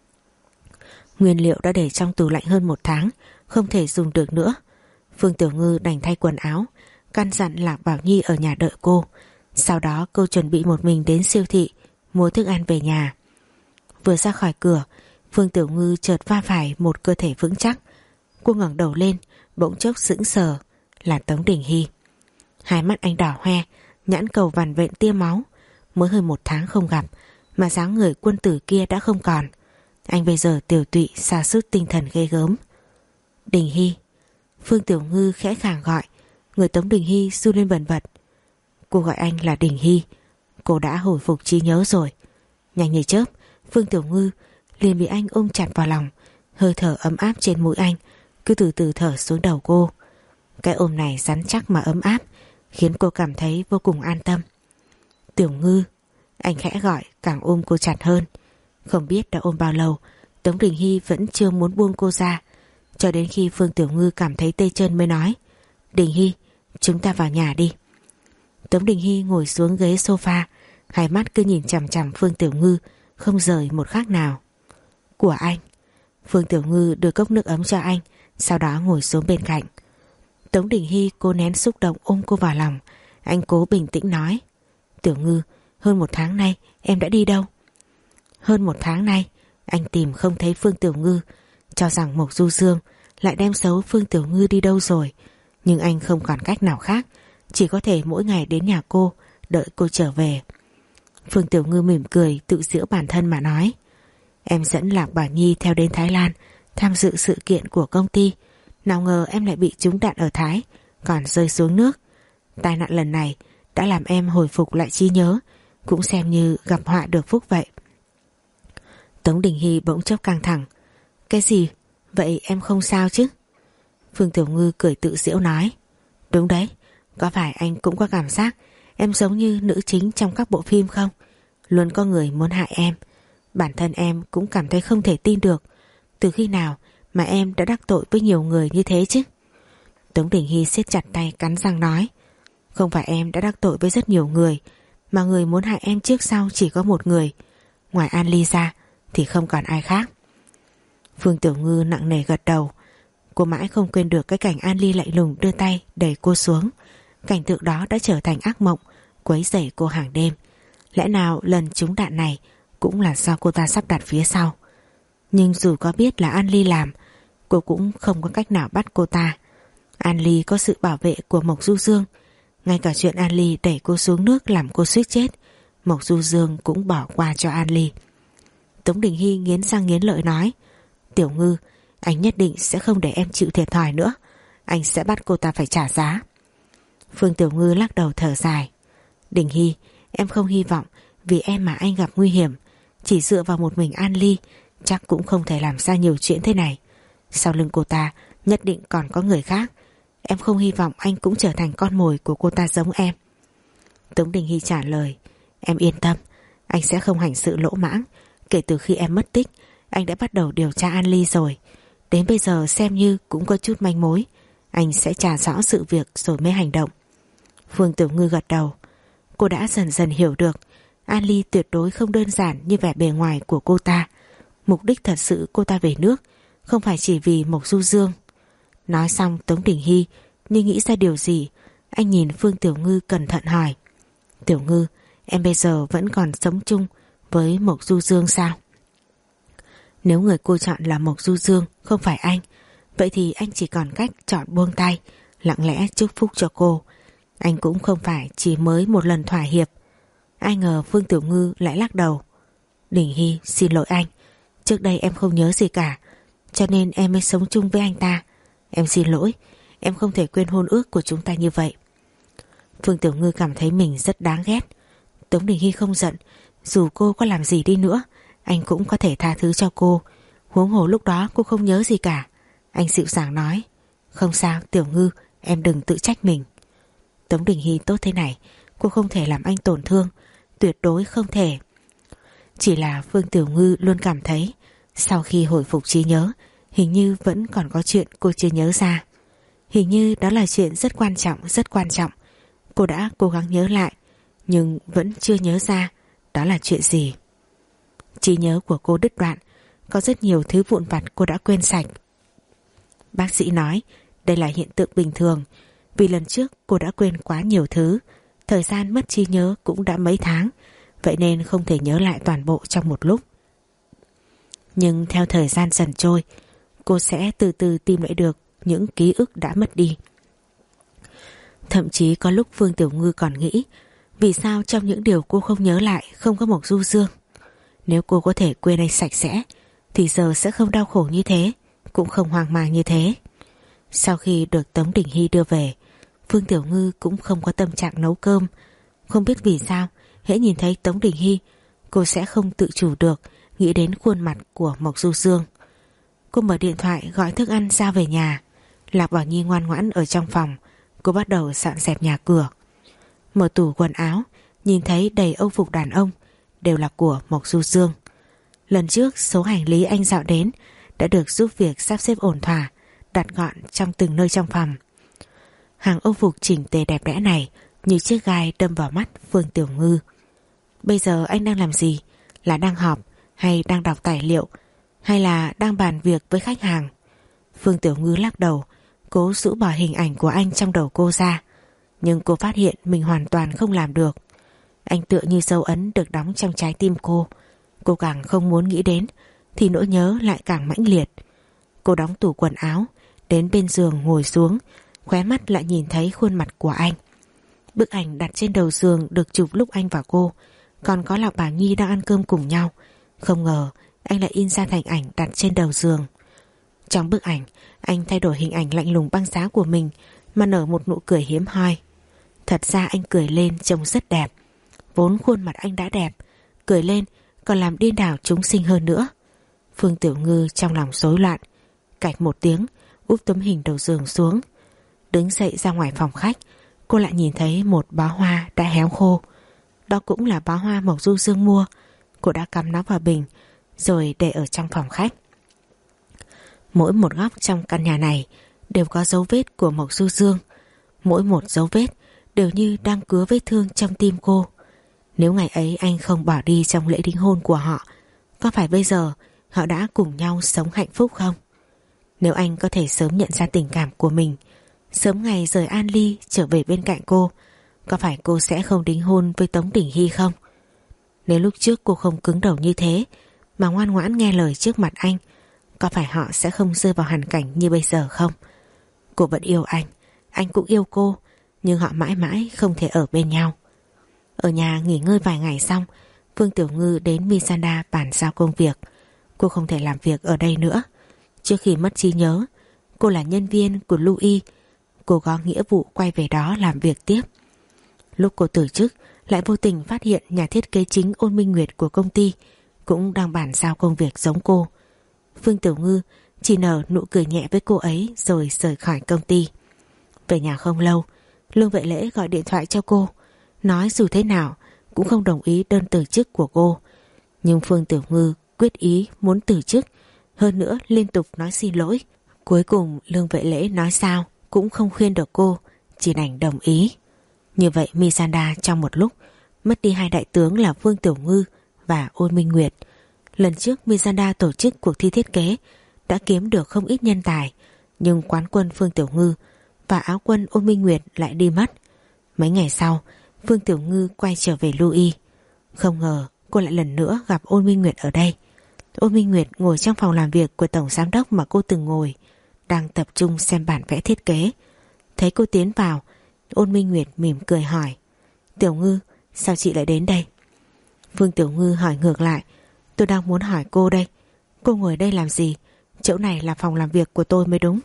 Nguyên liệu đã để trong tủ lạnh hơn một tháng, không thể dùng được nữa. Phương Tiểu Ngư đành thay quần áo, căn dặn Lạc Bảo Nhi ở nhà đợi cô. Sau đó cô chuẩn bị một mình đến siêu thị mua thức ăn về nhà. Vừa ra khỏi cửa, Phương Tiểu Ngư chợt va phải một cơ thể vững chắc. Cô ngẩng đầu lên, bỗng chốc sững sờ, là Tống Đình Hy. Hai mắt anh đỏ hoe, nhãn cầu vằn vện tia máu. Mới hơn một tháng không gặp mà dáng người quân tử kia đã không còn. Anh bây giờ tiểu tụy, sa sút tinh thần ghê gớm. Đình Hy. Phương Tiểu Ngư khẽ khàng gọi. Người Tống Đình Hy run lên bần bật. Cô gọi anh là Đình Hy. Cô đã hồi phục trí nhớ rồi. Nhanh như chớp, Phương Tiểu Ngư liền bị anh ôm chặt vào lòng. Hơi thở ấm áp trên mũi anh cứ từ từ thở xuống đầu cô. Cái ôm này rắn chắc mà ấm áp, khiến cô cảm thấy vô cùng an tâm. Tiểu Ngư. Anh khẽ gọi, càng ôm cô chặt hơn. Không biết đã ôm bao lâu, Tống Đình Hy vẫn chưa muốn buông cô ra, cho đến khi Phương Tiểu Ngư cảm thấy tê chân mới nói. Đình Hy, chúng ta vào nhà đi. Tống Đình Hy ngồi xuống ghế sofa, hai mắt cứ nhìn chằm chằm Phương Tiểu Ngư, không rời một khắc nào. Của anh. Phương Tiểu Ngư đưa cốc nước ấm cho anh, sau đó ngồi xuống bên cạnh. Tống Đình Hy cố nén xúc động ôm cô vào lòng. Anh cố bình tĩnh nói. Tiểu Ngư, hơn một tháng nay em đã đi đâu? Hơn một tháng nay anh tìm không thấy Phương Tiểu Ngư, cho rằng Mộc Du Dương lại đem xấu Phương Tiểu Ngư đi đâu rồi. Nhưng anh không còn cách nào khác, chỉ có thể mỗi ngày đến nhà cô, đợi cô trở về. Phương Tiểu Ngư mỉm cười tự giễu bản thân mà nói. Em dẫn Lạc Bảo Nhi theo đến Thái Lan tham dự sự kiện của công ty. Nào ngờ em lại bị trúng đạn ở Thái, còn rơi xuống nước. Tai nạn lần này đã làm em hồi phục lại trí nhớ, cũng xem như gặp họa được phúc vậy. Tống Đình Hy bỗng chốc căng thẳng. Cái gì? Vậy em không sao chứ? Phương Tiểu Ngư cười tự giễu nói. Đúng đấy, có phải anh cũng có cảm giác em giống như nữ chính trong các bộ phim không? Luôn có người muốn hại em. Bản thân em cũng cảm thấy không thể tin được. Từ khi nào mà em đã đắc tội với nhiều người như thế chứ? Tống Đình Hy siết chặt tay cắn răng nói. Không phải em đã đắc tội với rất nhiều người, mà người muốn hại em trước sau chỉ có một người. Ngoài An Ly ra thì không còn ai khác. Phương Tiểu Ngư nặng nề gật đầu. Cô mãi không quên được cái cảnh An Ly lạnh lùng đưa tay đẩy cô xuống. Cảnh tượng đó đã trở thành ác mộng, quấy rầy cô hàng đêm. Lẽ nào lần trúng đạn này cũng là do cô ta sắp đặt phía sau? Nhưng dù có biết là An Ly làm, cô cũng không có cách nào bắt cô ta. An Ly có sự bảo vệ của Mộc Du Dương. Ngay cả chuyện An Ly đẩy cô xuống nước làm cô suýt chết, Mộc Du Dương cũng bỏ qua cho An Ly. Tống Đình Hy nghiến răng nghiến lợi nói. Tiểu Ngư, anh nhất định sẽ không để em chịu thiệt thòi nữa. Anh sẽ bắt cô ta phải trả giá. Phương Tiểu Ngư lắc đầu thở dài. Đình Hy, em không hy vọng vì em mà anh gặp nguy hiểm. Chỉ dựa vào một mình An Ly chắc cũng không thể làm ra nhiều chuyện thế này. Sau lưng cô ta nhất định còn có người khác. Em không hy vọng anh cũng trở thành con mồi của cô ta giống em. Tống Đình Hy trả lời. Em yên tâm, anh sẽ không hành sự lỗ mãng. Kể từ khi em mất tích, anh đã bắt đầu điều tra An Ly rồi. Đến bây giờ xem như cũng có chút manh mối. Anh sẽ trả rõ sự việc rồi mới hành động. Phương Tiểu Ngư gật đầu. Cô đã dần dần hiểu được An Ly tuyệt đối không đơn giản như vẻ bề ngoài của cô ta. Mục đích thật sự cô ta về nước không phải chỉ vì Mộc Du Dương. Nói xong Tống Đình Hy như nghĩ ra điều gì. Anh nhìn Phương Tiểu Ngư cẩn thận hỏi. Tiểu Ngư, em bây giờ vẫn còn sống chung với Mộc Du Dương sao? Nếu người cô chọn là Mộc Du Dương, không phải anh, vậy thì anh chỉ còn cách chọn buông tay, lặng lẽ chúc phúc cho cô. Anh cũng không phải chỉ mới một lần thỏa hiệp. Ai ngờ Phương Tiểu Ngư lại lắc đầu. Đình Hy, xin lỗi anh, trước đây em không nhớ gì cả, cho nên em mới sống chung với anh ta. Em xin lỗi, em không thể quên hôn ước của chúng ta như vậy. Phương Tiểu Ngư cảm thấy mình rất đáng ghét. Tống Đình Hy không giận, dù cô có làm gì đi nữa anh cũng có thể tha thứ cho cô. Huống hồ lúc đó cô không nhớ gì cả. Anh dịu dàng nói. Không sao Tiểu Ngư, em đừng tự trách mình. Tống Đình Hy tốt thế này, cô không thể làm anh tổn thương, tuyệt đối không thể. Chỉ là Phương Tiểu Ngư luôn cảm thấy sau khi hồi phục trí nhớ, hình như vẫn còn có chuyện cô chưa nhớ ra. Hình như đó là chuyện rất quan trọng, rất quan trọng. Cô đã cố gắng nhớ lại, nhưng vẫn chưa nhớ ra đó là chuyện gì. Trí nhớ của cô đứt đoạn, có rất nhiều thứ vụn vặt cô đã quên sạch. Bác sĩ nói đây là hiện tượng bình thường, vì lần trước cô đã quên quá nhiều thứ. Thời gian mất trí nhớ cũng đã mấy tháng, vậy nên không thể nhớ lại toàn bộ trong một lúc. Nhưng theo thời gian dần trôi, cô sẽ từ từ tìm lại được những ký ức đã mất đi. Thậm chí có lúc Phương Tiểu Ngư còn nghĩ vì sao trong những điều cô không nhớ lại không có Mộc Du Dương. Nếu cô có thể quên anh sạch sẽ thì giờ sẽ không đau khổ như thế, cũng không hoang mang như thế. Sau khi được Tống Đình Hy đưa về, Phương Tiểu Ngư cũng không có tâm trạng nấu cơm. Không biết vì sao, hễ nhìn thấy Tống Đình Hy, cô sẽ không tự chủ được nghĩ đến khuôn mặt của Mộc Du Dương. Cô mở điện thoại gọi thức ăn ra về nhà. Lạc Bảo Nhi ngoan ngoãn ở trong phòng. Cô bắt đầu dọn dẹp nhà cửa. Mở tủ quần áo, nhìn thấy đầy âu phục đàn ông, đều là của Mộc Du Dương. Lần trước số hành lý anh dạo đến đã được giúp việc sắp xếp ổn thỏa, đặt gọn trong từng nơi trong phòng. Hàng âu phục chỉnh tề đẹp đẽ này như chiếc gai đâm vào mắt Phương Tiểu Ngư. Bây giờ anh đang làm gì? Là đang họp hay đang đọc tài liệu hay là đang bàn việc với khách hàng? Phương Tiểu Ngư lắc đầu, cố rũ bỏ hình ảnh của anh trong đầu cô ra. Nhưng cô phát hiện mình hoàn toàn không làm được. Anh tựa như dấu ấn được đóng trong trái tim cô. Cô càng không muốn nghĩ đến thì nỗi nhớ lại càng mãnh liệt. Cô đóng tủ quần áo, đến bên giường ngồi xuống, khóe mắt lại nhìn thấy khuôn mặt của anh. Bức ảnh đặt trên đầu giường được chụp lúc anh và cô, còn có Lạc Bảo Nhi đang ăn cơm cùng nhau. Không ngờ anh lại in ra thành ảnh đặt trên đầu giường. Trong bức ảnh, anh thay đổi hình ảnh lạnh lùng băng giá của mình mà nở một nụ cười hiếm hoi. Thật ra anh cười lên trông rất đẹp. Vốn khuôn mặt anh đã đẹp, cười lên còn làm điên đảo chúng sinh hơn nữa. Phương Tiểu Ngư trong lòng rối loạn, cạch một tiếng úp tấm hình đầu giường xuống. Đứng dậy ra ngoài phòng khách, cô lại nhìn thấy một bó hoa đã héo khô. Đó cũng là bó hoa Mộc Du Dương mua. Cô đã cắm nó vào bình rồi để ở trong phòng khách. Mỗi một góc trong căn nhà này đều có dấu vết của Mộc Du Dương. Mỗi một dấu vết đều như đang cứa vết thương trong tim cô. Nếu ngày ấy anh không bỏ đi trong lễ đính hôn của họ, có phải bây giờ họ đã cùng nhau sống hạnh phúc không? Nếu anh có thể sớm nhận ra tình cảm của mình, sớm ngày rời An Ly trở về bên cạnh cô, có phải cô sẽ không đính hôn với Tống Đình Hy không? Nếu lúc trước cô không cứng đầu như thế mà ngoan ngoãn nghe lời trước mặt anh, có phải họ sẽ không rơi vào hoàn cảnh như bây giờ không? Cô vẫn yêu anh, anh cũng yêu cô, nhưng họ mãi mãi không thể ở bên nhau. Ở nhà nghỉ ngơi vài ngày xong, Phương Tiểu Ngư đến Misanda bàn giao công việc. Cô không thể làm việc ở đây nữa. Trước khi mất trí nhớ, cô là nhân viên của Louis. Cô có nghĩa vụ quay về đó làm việc tiếp. Lúc cô từ chức, lại vô tình phát hiện nhà thiết kế chính Ôn Minh Nguyệt của công ty cũng đang bàn giao công việc giống cô. Phương Tiểu Ngư chỉ nở nụ cười nhẹ với cô ấy rồi rời khỏi công ty. Về nhà không lâu, Lương Vệ Lễ gọi điện thoại cho cô, nói dù thế nào cũng không đồng ý đơn từ chức của cô. Nhưng Phương Tiểu Ngư quyết ý muốn từ chức, hơn nữa liên tục nói xin lỗi. Cuối cùng Lương Vệ Lễ nói sao cũng không khuyên được cô, chỉ đành đồng ý. Như vậy Misanda trong một lúc mất đi hai đại tướng là Phương Tiểu Ngư và Ôn Minh Nguyệt. Lần trước Misanda tổ chức cuộc thi thiết kế đã kiếm được không ít nhân tài, nhưng quán quân Phương Tiểu Ngư và áo quân Ôn Minh Nguyệt lại đi mất. Mấy ngày sau, Phương Tiểu Ngư quay trở về Louis. Không ngờ cô lại lần nữa gặp Ôn Minh Nguyệt ở đây. Ôn Minh Nguyệt ngồi trong phòng làm việc của tổng giám đốc mà cô từng ngồi, đang tập trung xem bản vẽ thiết kế. Thấy cô tiến vào, Ôn Minh Nguyệt mỉm cười hỏi: Tiểu Ngư, sao chị lại đến đây? Phương Tiểu Ngư hỏi ngược lại: Tôi đang muốn hỏi cô đây, cô ngồi đây làm gì? Chỗ này là phòng làm việc của tôi mới đúng.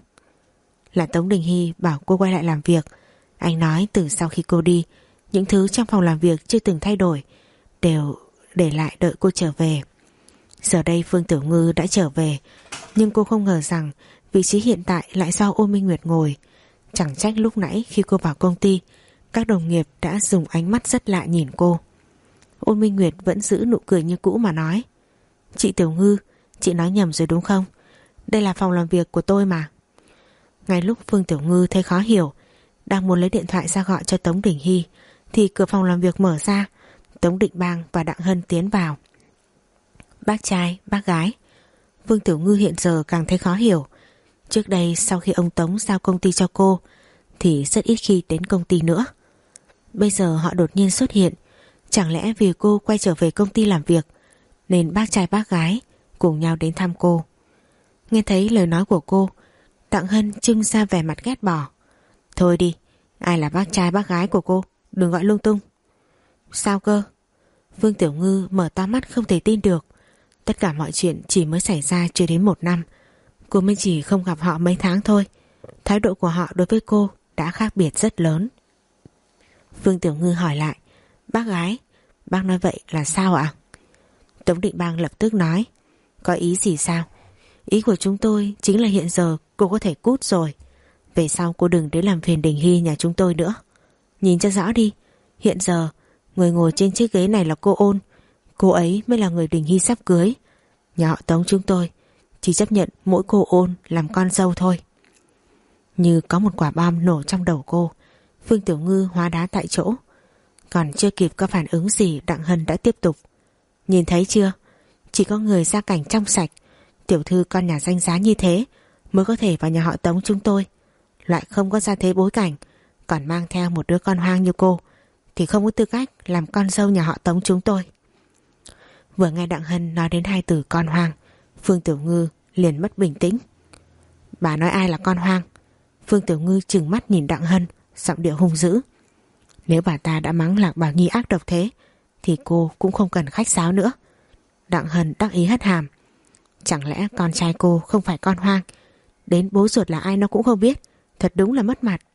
Là Tống Đình Hy bảo cô quay lại làm việc. Anh nói từ sau khi cô đi, những thứ trong phòng làm việc chưa từng thay đổi đều để lại đợi cô trở về. Giờ đây Phương Tiểu Ngư đã trở về, nhưng cô không ngờ rằng vị trí hiện tại lại do Ôn Minh Nguyệt ngồi. Chẳng trách lúc nãy khi cô vào công ty, các đồng nghiệp đã dùng ánh mắt rất lạ nhìn cô. Ôn Minh Nguyệt vẫn giữ nụ cười như cũ mà nói: Chị Tiểu Ngư, chị nói nhầm rồi đúng không? Đây là phòng làm việc của tôi mà. Ngay lúc Phương Tiểu Ngư thấy khó hiểu, đang muốn lấy điện thoại ra gọi cho Tống Đình Hy, thì cửa phòng làm việc mở ra. Tống Định Bang và Đặng Hân tiến vào. Bác trai, bác gái. Phương Tiểu Ngư hiện giờ càng thấy khó hiểu. Trước đây sau khi ông Tống giao công ty cho cô thì rất ít khi đến công ty nữa. Bây giờ họ đột nhiên xuất hiện. Chẳng lẽ vì cô quay trở về công ty làm việc nên bác trai bác gái cùng nhau đến thăm cô. Nghe thấy lời nói của cô, Đặng Hân trưng ra vẻ mặt ghét bỏ. Thôi đi, ai là bác trai bác gái của cô, đừng gọi lung tung. Sao cơ? Vương Tiểu Ngư mở to mắt không thể tin được. Tất cả mọi chuyện chỉ mới xảy ra chưa đến một năm. Cô mới chỉ không gặp họ mấy tháng thôi. Thái độ của họ đối với cô đã khác biệt rất lớn. Vương Tiểu Ngư hỏi lại, bác gái, bác nói vậy là sao ạ? Tống Định Bang lập tức nói, có ý gì sao? Ý của chúng tôi chính là hiện giờ cô có thể cút rồi. Về sau cô đừng đến làm phiền Đình Hy nhà chúng tôi nữa. Nhìn cho rõ đi, hiện giờ người ngồi trên chiếc ghế này là cô Ôn. Cô ấy mới là người Đình Hy sắp cưới. Nhà họ Tống chúng tôi chỉ chấp nhận mỗi cô Ôn làm con dâu thôi. Như có một quả bom nổ trong đầu cô. Phương Tiểu Ngư hóa đá tại chỗ. Còn chưa kịp có phản ứng gì, Đặng Hân đã tiếp tục. Nhìn thấy chưa? Chỉ có người gia cảnh trong sạch, tiểu thư con nhà danh giá như thế mới có thể vào nhà họ Tống chúng tôi. Loại không có gia thế bối cảnh, còn mang theo một đứa con hoang như cô thì không có tư cách làm con dâu nhà họ Tống chúng tôi. Vừa nghe Đặng Hân nói đến hai từ con hoang, Phương Tiểu Ngư liền mất bình tĩnh. Bà nói ai là con hoang? Phương Tiểu Ngư trừng mắt nhìn Đặng Hân, giọng điệu hung dữ. Nếu bà ta đã mắng Lạc Bảo Nhi ác độc thế thì cô cũng không cần khách sáo nữa. Đặng Hân đắc ý hất hàm. Chẳng lẽ con trai cô không phải con hoang, đến bố ruột là ai nó cũng không biết? Thật đúng là mất mặt.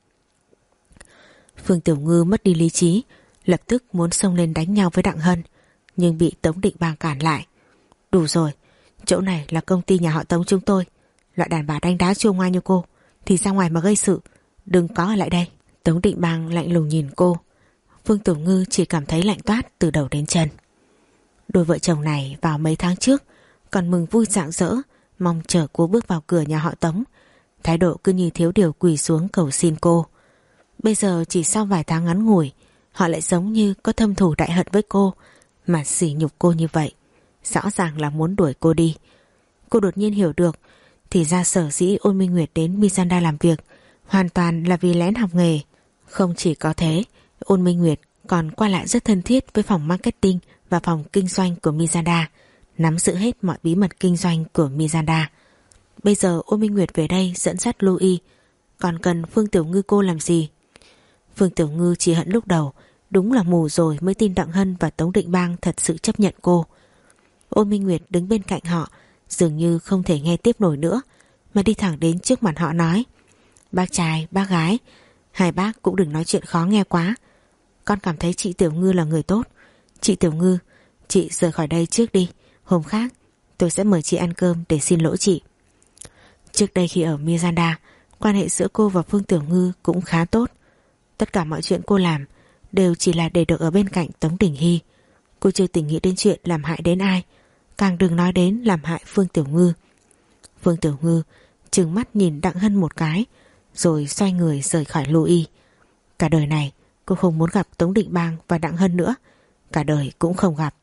Phương Tiểu Ngư mất đi lý trí, lập tức muốn xông lên đánh nhau với Đặng Hân, nhưng bị Tống Định Bang cản lại. Đủ rồi, chỗ này là công ty nhà họ Tống chúng tôi. Loại đàn bà đánh đá chua ngoa như cô thì ra ngoài mà gây sự, đừng có ở lại đây. Tống Định Bang lạnh lùng nhìn cô. Phương Tiểu Ngư chỉ cảm thấy lạnh toát từ đầu đến chân. Đôi vợ chồng này vào mấy tháng trước còn mừng vui rạng rỡ, mong chờ cô bước vào cửa nhà họ Tống. Thái độ cứ như thiếu điều quỳ xuống cầu xin cô. Bây giờ chỉ sau vài tháng ngắn ngủi, họ lại giống như có thâm thù đại hận với cô mà sỉ nhục cô như vậy. Rõ ràng là muốn đuổi cô đi. Cô đột nhiên hiểu được, thì ra sở dĩ Ôn Minh Nguyệt đến Mizanda làm việc hoàn toàn là vì lén học nghề. Không chỉ có thế, Ôn Minh Nguyệt còn qua lại rất thân thiết với phòng marketing và phòng kinh doanh của Mizanda, nắm giữ hết mọi bí mật kinh doanh của Mizanda. Bây giờ Ôn Minh Nguyệt về đây dẫn dắt Louis, còn cần Phương Tiểu Ngư cô làm gì? Phương Tiểu Ngư chỉ hận lúc đầu đúng là mù rồi mới tin Đặng Hân và Tống Định Bang thật sự chấp nhận cô. Ôn Minh Nguyệt đứng bên cạnh họ, dường như không thể nghe tiếp nổi nữa, mà đi thẳng đến trước mặt họ nói: Bác trai, bác gái, hai bác cũng đừng nói chuyện khó nghe quá. Con cảm thấy chị Tiểu Ngư là người tốt. Chị Tiểu Ngư, chị rời khỏi đây trước đi. Hôm khác tôi sẽ mời chị ăn cơm để xin lỗi chị. Trước đây khi ở Mizanda, quan hệ giữa cô và Phương Tiểu Ngư cũng khá tốt. Tất cả mọi chuyện cô làm đều chỉ là để được ở bên cạnh Tống Đình Hy. Cô chưa từng nghĩ đến chuyện làm hại đến ai, càng đừng nói đến làm hại Phương Tiểu Ngư. Phương Tiểu Ngư trừng mắt nhìn Đặng Hân một cái, rồi xoay người rời khỏi Louis. Cả đời này cô không muốn gặp Tống Định Bang và Đặng Hân nữa, cả đời cũng không gặp.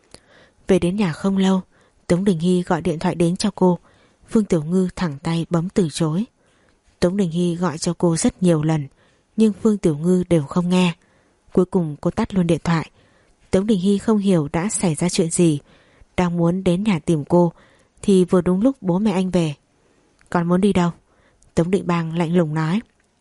Về đến nhà không lâu, Tống Đình Hy gọi điện thoại đến cho cô. Phương Tiểu Ngư thẳng tay bấm từ chối. Tống Đình Hy gọi cho cô rất nhiều lần, nhưng Phương Tiểu Ngư đều không nghe. Cuối cùng cô tắt luôn điện thoại. Tống Đình Hy không hiểu đã xảy ra chuyện gì, đang muốn đến nhà tìm cô thì vừa đúng lúc bố mẹ anh về. Còn muốn đi đâu? Tống Định Bang lạnh lùng nói.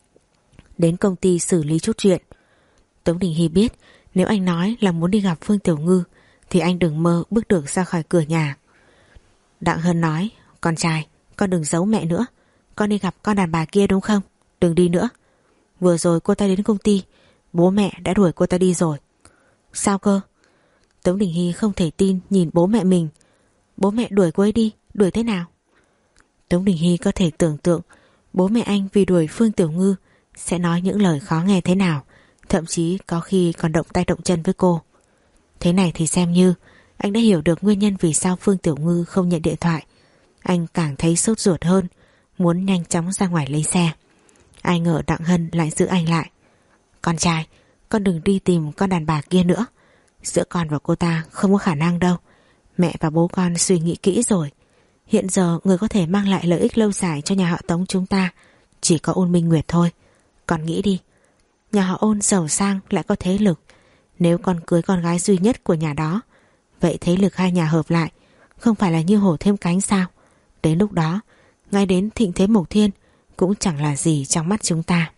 Đến công ty xử lý chút chuyện. Tống Đình Hy biết nếu anh nói là muốn đi gặp Phương Tiểu Ngư thì anh đừng mơ bước được ra khỏi cửa nhà. Đặng Hân nói: Con trai, con đừng giấu mẹ nữa. Con đi gặp con đàn bà kia đúng không? Đừng đi nữa. Vừa rồi cô ta đến công ty, bố mẹ đã đuổi cô ta đi rồi. Sao cơ? Tống Đình Hy không thể tin nhìn bố mẹ mình. Bố mẹ đuổi cô ấy đi, đuổi thế nào? Tống Đình Hy có thể tưởng tượng bố mẹ anh vì đuổi Phương Tiểu Ngư sẽ nói những lời khó nghe thế nào, thậm chí có khi còn động tay động chân với cô. Thế này thì xem như anh đã hiểu được nguyên nhân vì sao Phương Tiểu Ngư không nhận điện thoại. Anh càng thấy sốt ruột hơn, muốn nhanh chóng ra ngoài lấy xe. Ai ngờ Đặng Hân lại giữ anh lại. Con trai, con đừng đi tìm con đàn bà kia nữa. Giữa con và cô ta không có khả năng đâu. Mẹ và bố con suy nghĩ kỹ rồi. Hiện giờ người có thể mang lại lợi ích lâu dài cho nhà họ Tống chúng ta chỉ có Ôn Minh Nguyệt thôi. Con nghĩ đi, nhà họ Ôn giàu sang lại có thế lực. Nếu con cưới con gái duy nhất của nhà đó, vậy thế lực hai nhà hợp lại không phải là như hổ thêm cánh sao? Đến lúc đó, ngay đến thịnh thế Mộc Thiên cũng chẳng là gì trong mắt chúng ta.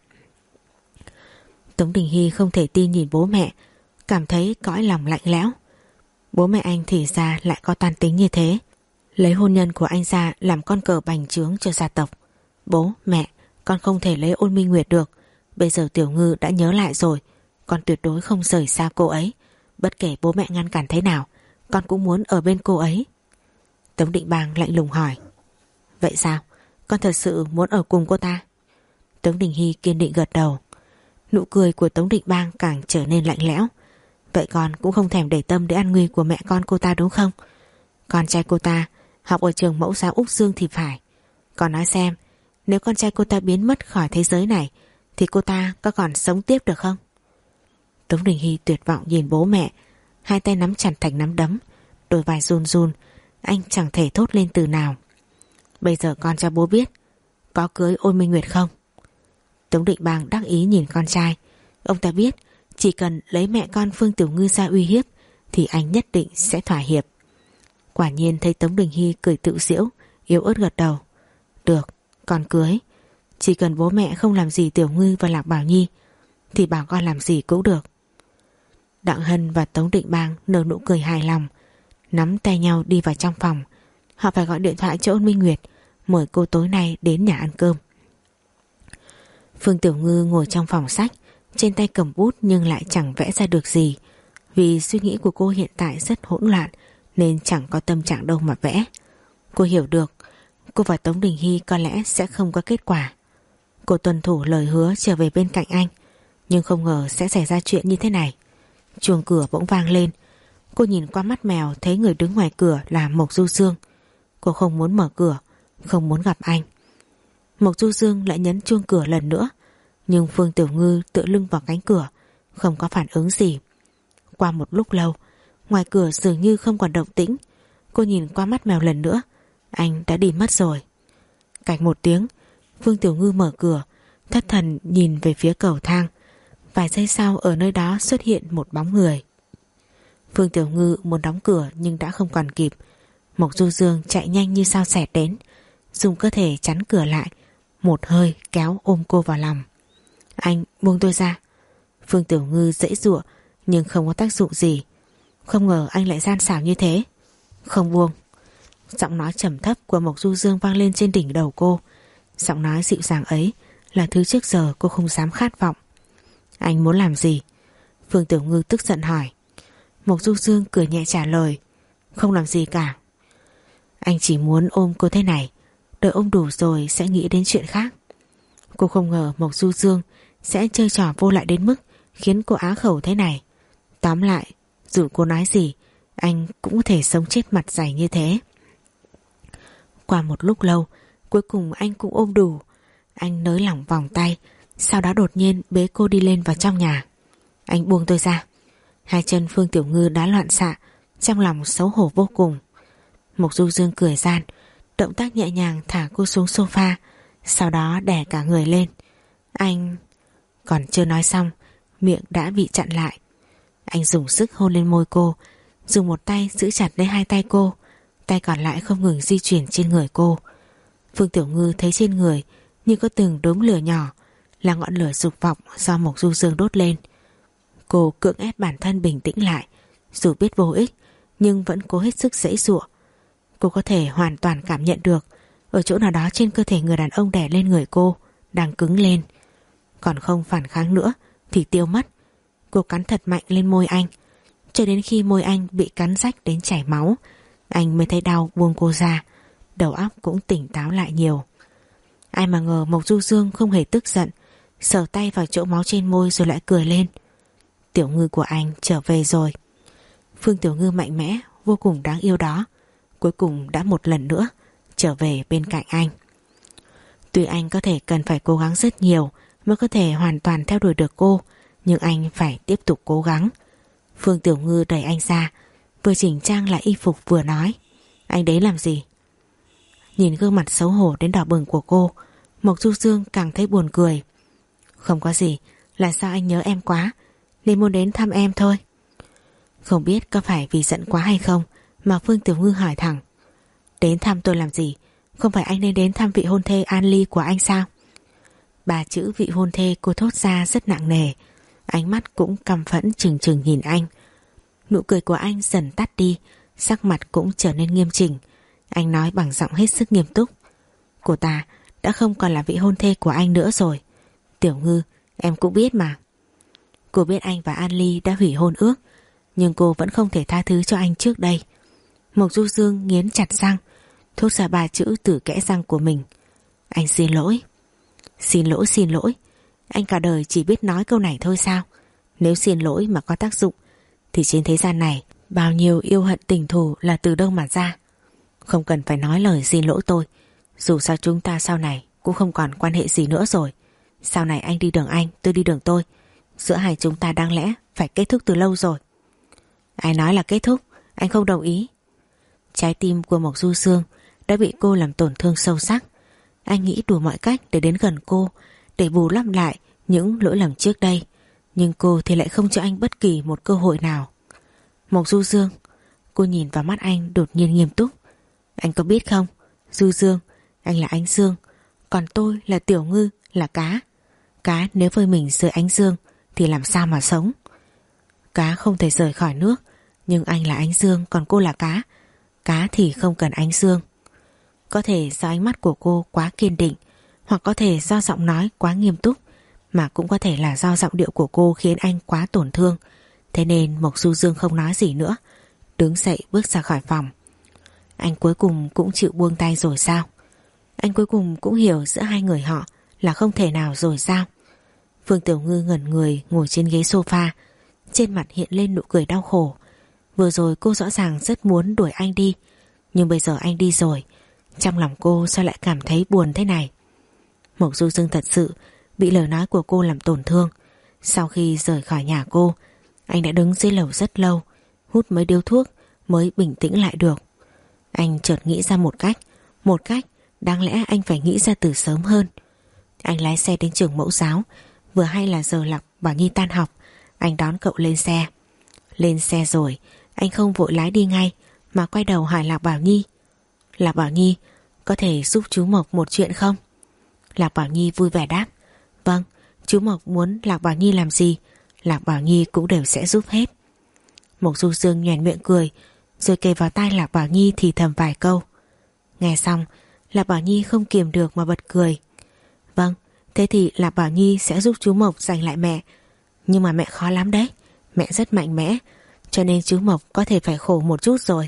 Tống Đình Hy không thể tin nhìn bố mẹ, cảm thấy cõi lòng lạnh lẽo. Bố mẹ anh thì ra lại có toan tính như thế, lấy hôn nhân của anh ra làm con cờ bành trướng cho gia tộc. Bố, mẹ, con không thể lấy Ôn Minh Nguyệt được. Bây giờ Tiểu Ngư đã nhớ lại rồi, con tuyệt đối không rời xa cô ấy. Bất kể bố mẹ ngăn cản thế nào, con cũng muốn ở bên cô ấy. Tống Định Bang lạnh lùng hỏi. Vậy sao? Con thật sự muốn ở cùng cô ta? Tống Đình Hy kiên định gật đầu. Nụ cười của Tống Định Bang càng trở nên lạnh lẽo. Vậy con cũng không thèm để tâm đến an nguy của mẹ con cô ta đúng không? Con trai cô ta học ở trường mẫu giáo Úc Dương thì phải. Con nói xem, nếu con trai cô ta biến mất khỏi thế giới này thì cô ta có còn sống tiếp được không? Tống Đình Hy tuyệt vọng nhìn bố mẹ, hai tay nắm chặt thành nắm đấm, đôi vai run run, anh chẳng thể thốt lên từ nào. Bây giờ con cho bố biết, có cưới Ôn Minh Nguyệt không? Tống Định Bang đắc ý nhìn con trai. Ông ta biết chỉ cần lấy mẹ con Phương Tiểu Ngư ra uy hiếp thì anh nhất định sẽ thỏa hiệp. Quả nhiên thấy Tống Đình Hy cười tự giễu, yếu ớt gật đầu. Được, con cưới. Chỉ cần bố mẹ không làm gì Tiểu Ngư và Lạc Bảo Nhi thì bảo con làm gì cũng được. Đặng Hân và Tống Định Bang nở nụ cười hài lòng, nắm tay nhau đi vào trong phòng. Họ phải gọi điện thoại cho Ôn Minh Nguyệt, mời cô tối nay đến nhà ăn cơm. Phương Tiểu Ngư ngồi trong phòng sách, trên tay cầm bút nhưng lại chẳng vẽ ra được gì. Vì suy nghĩ của cô hiện tại rất hỗn loạn nên chẳng có tâm trạng đâu mà vẽ. Cô hiểu được cô và Tống Đình Hy có lẽ sẽ không có kết quả. Cô tuân thủ lời hứa trở về bên cạnh anh, nhưng không ngờ sẽ xảy ra chuyện như thế này. Chuông cửa bỗng vang lên. Cô nhìn qua mắt mèo thấy người đứng ngoài cửa là Mộc Du Dương. Cô không muốn mở cửa, không muốn gặp anh. Mộc Du Dương lại nhấn chuông cửa lần nữa, nhưng Phương Tiểu Ngư tựa lưng vào cánh cửa, không có phản ứng gì. Qua một lúc lâu, ngoài cửa dường như không còn động tĩnh. Cô nhìn qua mắt mèo lần nữa, anh đã đi mất rồi. Cạch một tiếng, Phương Tiểu Ngư mở cửa, thất thần nhìn về phía cầu thang. Vài giây sau ở nơi đó xuất hiện một bóng người. Phương Tiểu Ngư muốn đóng cửa nhưng đã không còn kịp. Mộc Du Dương chạy nhanh như sao xẹt đến, dùng cơ thể chắn cửa lại, một hơi kéo ôm cô vào lòng. Anh buông tôi ra. Phương Tiểu Ngư giãy giụa nhưng không có tác dụng gì. Không ngờ anh lại gian xảo như thế. Không buông. Giọng nói trầm thấp của Mộc Du Dương vang lên trên đỉnh đầu cô. Giọng nói dịu dàng ấy là thứ trước giờ cô không dám khát vọng. Anh muốn làm gì? Phương Tiểu Ngư tức giận hỏi. Mộc Du Dương cười nhẹ trả lời. Không làm gì cả. Anh chỉ muốn ôm cô thế này, đợi ôm đủ rồi sẽ nghĩ đến chuyện khác. Cô không ngờ Mộc Du Dương sẽ chơi trò vô lại đến mức khiến cô á khẩu thế này. Tóm lại, dù cô nói gì, anh cũng có thể sống chết mặt dày như thế. Qua một lúc lâu, cuối cùng anh cũng ôm đủ. Anh nới lỏng vòng tay, sau đó đột nhiên bế cô đi lên vào trong nhà. Anh buông tôi ra. Hai chân Phương Tiểu Ngư đã loạn xạ, trong lòng xấu hổ vô cùng. Mộc Du Dương cười gian, động tác nhẹ nhàng thả cô xuống sofa, sau đó đè cả người lên. Anh... Còn chưa nói xong, miệng đã bị chặn lại. Anh dùng sức hôn lên môi cô, dùng một tay giữ chặt lấy hai tay cô, tay còn lại không ngừng di chuyển trên người cô. Phương Tiểu Ngư thấy trên người như có từng đốm lửa nhỏ, là ngọn lửa dục vọng do Mộc Du Dương đốt lên. Cô cưỡng ép bản thân bình tĩnh lại, dù biết vô ích nhưng vẫn cố hết sức giãy giụa. Cô có thể hoàn toàn cảm nhận được ở chỗ nào đó trên cơ thể người đàn ông đè lên người cô đang cứng lên. Còn không phản kháng nữa thì tiêu mất. Cô cắn thật mạnh lên môi anh, cho đến khi môi anh bị cắn rách đến chảy máu, anh mới thấy đau buông cô ra. Đầu óc cũng tỉnh táo lại nhiều. Ai mà ngờ Mộc Du Dương không hề tức giận, sờ tay vào chỗ máu trên môi rồi lại cười lên. Tiểu Ngư của anh trở về rồi. Phương Tiểu Ngư mạnh mẽ, vô cùng đáng yêu đó, cuối cùng đã một lần nữa trở về bên cạnh anh. Tuy anh có thể cần phải cố gắng rất nhiều mới có thể hoàn toàn theo đuổi được cô, nhưng anh phải tiếp tục cố gắng. Phương Tiểu Ngư đẩy anh ra, vừa chỉnh trang lại y phục vừa nói. Anh đấy làm gì? Nhìn gương mặt xấu hổ đến đỏ bừng của cô, Mộc Du Dương càng thấy buồn cười. Không có gì, là sao anh nhớ em quá nên muốn đến thăm em thôi. Không biết có phải vì giận quá hay không mà Phương Tiểu Ngư hỏi thẳng. Đến thăm tôi làm gì? Không phải anh nên đến thăm vị hôn thê An Ly của anh sao? Ba chữ vị hôn thê cô thốt ra rất nặng nề. Ánh mắt cũng căm phẫn trừng trừng nhìn anh. Nụ cười của anh dần tắt đi, sắc mặt cũng trở nên nghiêm chỉnh. Anh nói bằng giọng hết sức nghiêm túc. Cô ta đã không còn là vị hôn thê của anh nữa rồi. Tiểu Ngư, em cũng biết mà. Cô biết anh và An Ly đã hủy hôn ước, nhưng cô vẫn không thể tha thứ cho anh trước đây. Mộc Du Dương nghiến chặt răng, thốt ra ba chữ từ kẽ răng của mình. Anh xin lỗi. Xin lỗi, xin lỗi. Anh cả đời chỉ biết nói câu này thôi sao? Nếu xin lỗi mà có tác dụng thì trên thế gian này bao nhiêu yêu hận tình thù là từ đâu mà ra. Không cần phải nói lời xin lỗi tôi. Dù sao chúng ta sau này cũng không còn quan hệ gì nữa rồi. Sau này anh đi đường anh, tôi đi đường tôi. Giữa hai chúng ta đáng lẽ phải kết thúc từ lâu rồi. Ai nói là kết thúc? Anh không đồng ý. Trái tim của Mộc Du Dương đã bị cô làm tổn thương sâu sắc. Anh nghĩ đủ mọi cách để đến gần cô, để bù lấp lại những lỗi lầm trước đây, nhưng cô thì lại không cho anh bất kỳ một cơ hội nào. Mộc Du Dương, cô nhìn vào mắt anh đột nhiên nghiêm túc. Anh có biết không, Du Dương, anh là ánh dương, còn tôi là Tiểu Ngư, là cá. Cá nếu vơi mình dưới ánh dương thì làm sao mà sống? Cá không thể rời khỏi nước, nhưng anh là ánh dương, còn cô là cá. Cá thì không cần ánh dương. Có thể do ánh mắt của cô quá kiên định, hoặc có thể do giọng nói quá nghiêm túc, mà cũng có thể là do giọng điệu của cô khiến anh quá tổn thương. Thế nên Mộc Du Dương không nói gì nữa, đứng dậy bước ra khỏi phòng. Anh cuối cùng cũng chịu buông tay rồi sao? Anh cuối cùng cũng hiểu giữa hai người họ là không thể nào rồi sao? Phương Tiểu Ngư ngẩn người ngồi trên ghế sofa, trên mặt hiện lên nụ cười đau khổ. Vừa rồi cô rõ ràng rất muốn đuổi anh đi, nhưng bây giờ anh đi rồi, trong lòng cô sao lại cảm thấy buồn thế này? Mộc Du Dương thật sự bị lời nói của cô làm tổn thương. Sau khi rời khỏi nhà cô, anh đã đứng dưới lầu rất lâu, hút mấy điếu thuốc mới bình tĩnh lại được. Anh chợt nghĩ ra một cách, một cách đáng lẽ anh phải nghĩ ra từ sớm hơn. Anh lái xe đến trường mẫu giáo, vừa hay là giờ Lạc Bảo Nhi tan học, anh đón cậu lên xe. Lên xe rồi, anh không vội lái đi ngay, mà quay đầu hỏi Lạc Bảo Nhi. Lạc Bảo Nhi, có thể giúp chú Mộc một chuyện không? Lạc Bảo Nhi vui vẻ đáp. Vâng, chú Mộc muốn Lạc Bảo Nhi làm gì, Lạc Bảo Nhi cũng đều sẽ giúp hết. Mộc Du Dương nhoẻn miệng cười, rồi kề vào tai Lạc Bảo Nhi thì thầm vài câu. Nghe xong, Lạc Bảo Nhi không kiềm được mà bật cười. Vâng, thế thì Lạc Bảo Nhi sẽ giúp chú Mộc giành lại mẹ. Nhưng mà mẹ khó lắm đấy, mẹ rất mạnh mẽ, cho nên chú Mộc có thể phải khổ một chút rồi.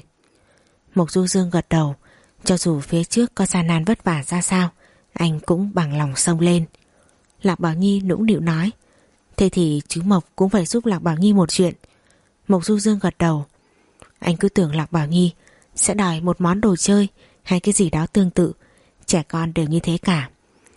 Mộc Du Dương gật đầu, cho dù phía trước có gian nan vất vả ra sao, anh cũng bằng lòng xông lên. Lạc Bảo Nhi nũng nịu nói. Thế thì chú Mộc cũng phải giúp Lạc Bảo Nhi một chuyện. Mộc Du Dương gật đầu. Anh cứ tưởng Lạc Bảo Nhi sẽ đòi một món đồ chơi hay cái gì đó tương tự, trẻ con đều như thế cả.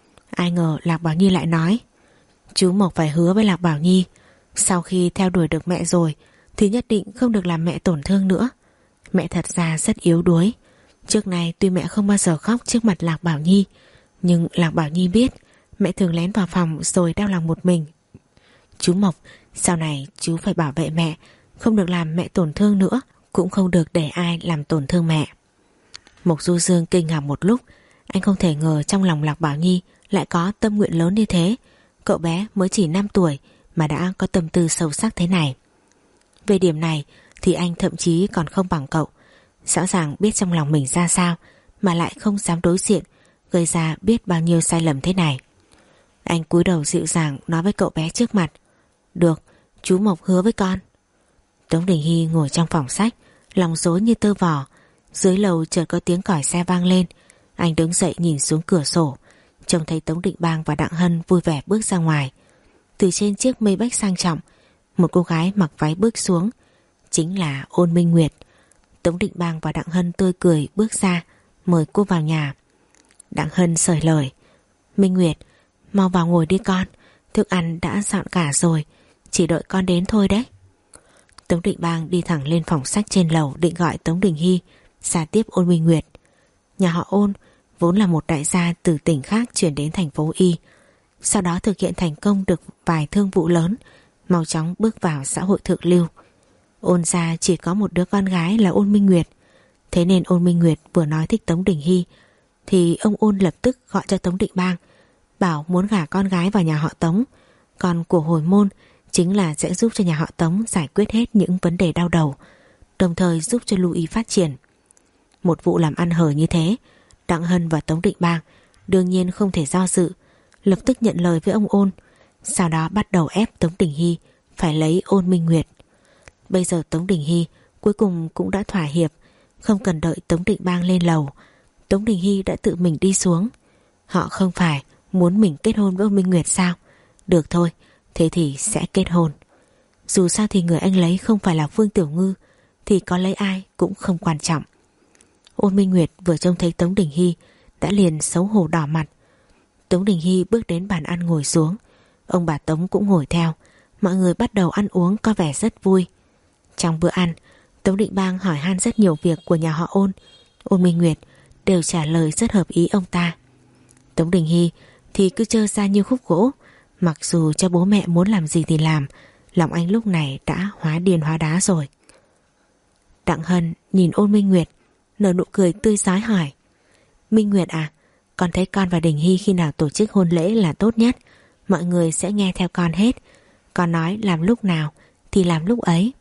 Ai ngờ Lạc Bảo Nhi lại nói, chú Mộc phải hứa với Lạc Bảo Nhi, sau khi theo đuổi được mẹ rồi thì nhất định không được làm mẹ tổn thương nữa. Mẹ thật ra rất yếu đuối. Trước này tuy mẹ không bao giờ khóc trước mặt Lạc Bảo Nhi, nhưng Lạc Bảo Nhi biết mẹ thường lén vào phòng rồi đau lòng một mình. Chú Mộc, sau này chú phải bảo vệ mẹ, không được làm mẹ tổn thương nữa, cũng không được để ai làm tổn thương mẹ. Mộc Du Dương kinh ngạc một lúc. Anh không thể ngờ trong lòng Lạc Bảo Nhi lại có tâm nguyện lớn như thế. Cậu bé mới chỉ năm tuổi mà đã có tâm tư sâu sắc thế này. Về điểm này thì anh thậm chí còn không bằng cậu. Rõ ràng biết trong lòng mình ra sao mà lại không dám đối diện, gây ra biết bao nhiêu sai lầm thế này. Anh cúi đầu dịu dàng nói với cậu bé trước mặt. Được, chú Mộc hứa với con. Tống Đình Hy ngồi trong phòng sách, lòng rối như tơ vò. Dưới lầu chợt có tiếng còi xe vang lên. Anh đứng dậy nhìn xuống cửa sổ, trông thấy Tống Định Bang và Đặng Hân vui vẻ bước ra ngoài. Từ trên chiếc mây bách sang trọng, một cô gái mặc váy bước xuống, chính là Ôn Minh Nguyệt. Tống Định Bang và Đặng Hân tươi cười bước ra, mời cô vào nhà. Đặng Hân sởi lời. Minh Nguyệt, mau vào ngồi đi con, thức ăn đã dọn cả rồi, chỉ đợi con đến thôi đấy. Tống Định Bang đi thẳng lên phòng sách trên lầu định gọi Tống Đình Hy ra tiếp Ôn Minh Nguyệt. Nhà họ Ôn vốn là một đại gia từ tỉnh khác chuyển đến thành phố Y, sau đó thực hiện thành công được vài thương vụ lớn, mau chóng bước vào xã hội thượng lưu. Ôn gia chỉ có một đứa con gái là Ôn Minh Nguyệt. Thế nên Ôn Minh Nguyệt vừa nói thích Tống Đình Hy thì ông Ôn lập tức gọi cho Tống Định Bang, bảo muốn gả con gái vào nhà họ Tống, còn của hồi môn chính là sẽ giúp cho nhà họ Tống giải quyết hết những vấn đề đau đầu, đồng thời giúp cho Lưu Ý phát triển. Một vụ làm ăn hở như thế, Đặng Hân và Tống Định Bang đương nhiên không thể do dự, lập tức nhận lời với ông Ôn, sau đó bắt đầu ép Tống Đình Hy phải lấy Ôn Minh Nguyệt. Bây giờ Tống Đình Hy cuối cùng cũng đã thỏa hiệp, không cần đợi Tống Định Bang lên lầu, Tống Đình Hy đã tự mình đi xuống. Họ không phải muốn mình kết hôn với Ôn Minh Nguyệt sao? Được thôi, thế thì sẽ kết hôn. Dù sao thì người anh lấy không phải là Phương Tiểu Ngư, thì có lấy ai cũng không quan trọng. Ôn Minh Nguyệt vừa trông thấy Tống Đình Hy đã liền xấu hổ đỏ mặt. Tống Đình Hy bước đến bàn ăn ngồi xuống, ông bà Tống cũng ngồi theo. Mọi người bắt đầu ăn uống có vẻ rất vui. Trong bữa ăn, Tống Định Bang hỏi han rất nhiều việc của nhà họ Ôn. Ôn Minh Nguyệt đều trả lời rất hợp ý ông ta. Tống Đình Hy thì cứ trơ ra như khúc gỗ, mặc dù cho bố mẹ muốn làm gì thì làm, lòng anh lúc này đã hóa điên hóa đá rồi. Đặng Hân nhìn Ôn Minh Nguyệt, nở nụ cười tươi rói hỏi: Minh Nguyệt à, con thấy con và Đình Hy khi nào tổ chức hôn lễ là tốt nhất, mọi người sẽ nghe theo con hết, con nói làm lúc nào thì làm lúc ấy.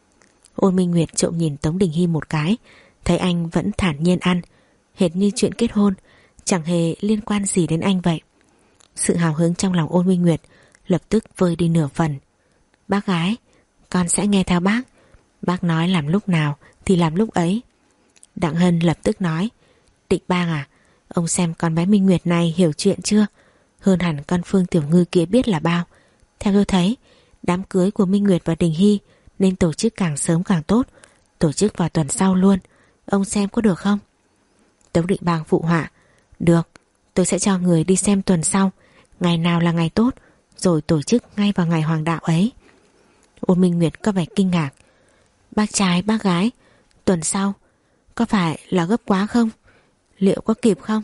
Ôn Minh Nguyệt trộm nhìn Tống Đình Hy một cái, thấy anh vẫn thản nhiên ăn, hệt như chuyện kết hôn chẳng hề liên quan gì đến anh vậy. Sự hào hứng trong lòng Ôn Minh Nguyệt lập tức vơi đi nửa phần. Bác gái, con sẽ nghe theo bác, bác nói làm lúc nào thì làm lúc ấy. Đặng Hân lập tức nói: Định Bang à, ông xem con bé Minh Nguyệt này hiểu chuyện chưa? Hơn hẳn con Phương Tiểu Ngư kia biết là bao. Theo tôi thấy, đám cưới của Minh Nguyệt và Đình Hy nên tổ chức càng sớm càng tốt, tổ chức vào tuần sau luôn, ông xem có được không? Tống Định Bang phụ họa: Được, tôi sẽ cho người đi xem tuần sau, ngày nào là ngày tốt, rồi tổ chức ngay vào ngày hoàng đạo ấy. Ôn Minh Nguyệt có vẻ kinh ngạc: Bác trai bác gái, tuần sau có phải là gấp quá không? Liệu có kịp không?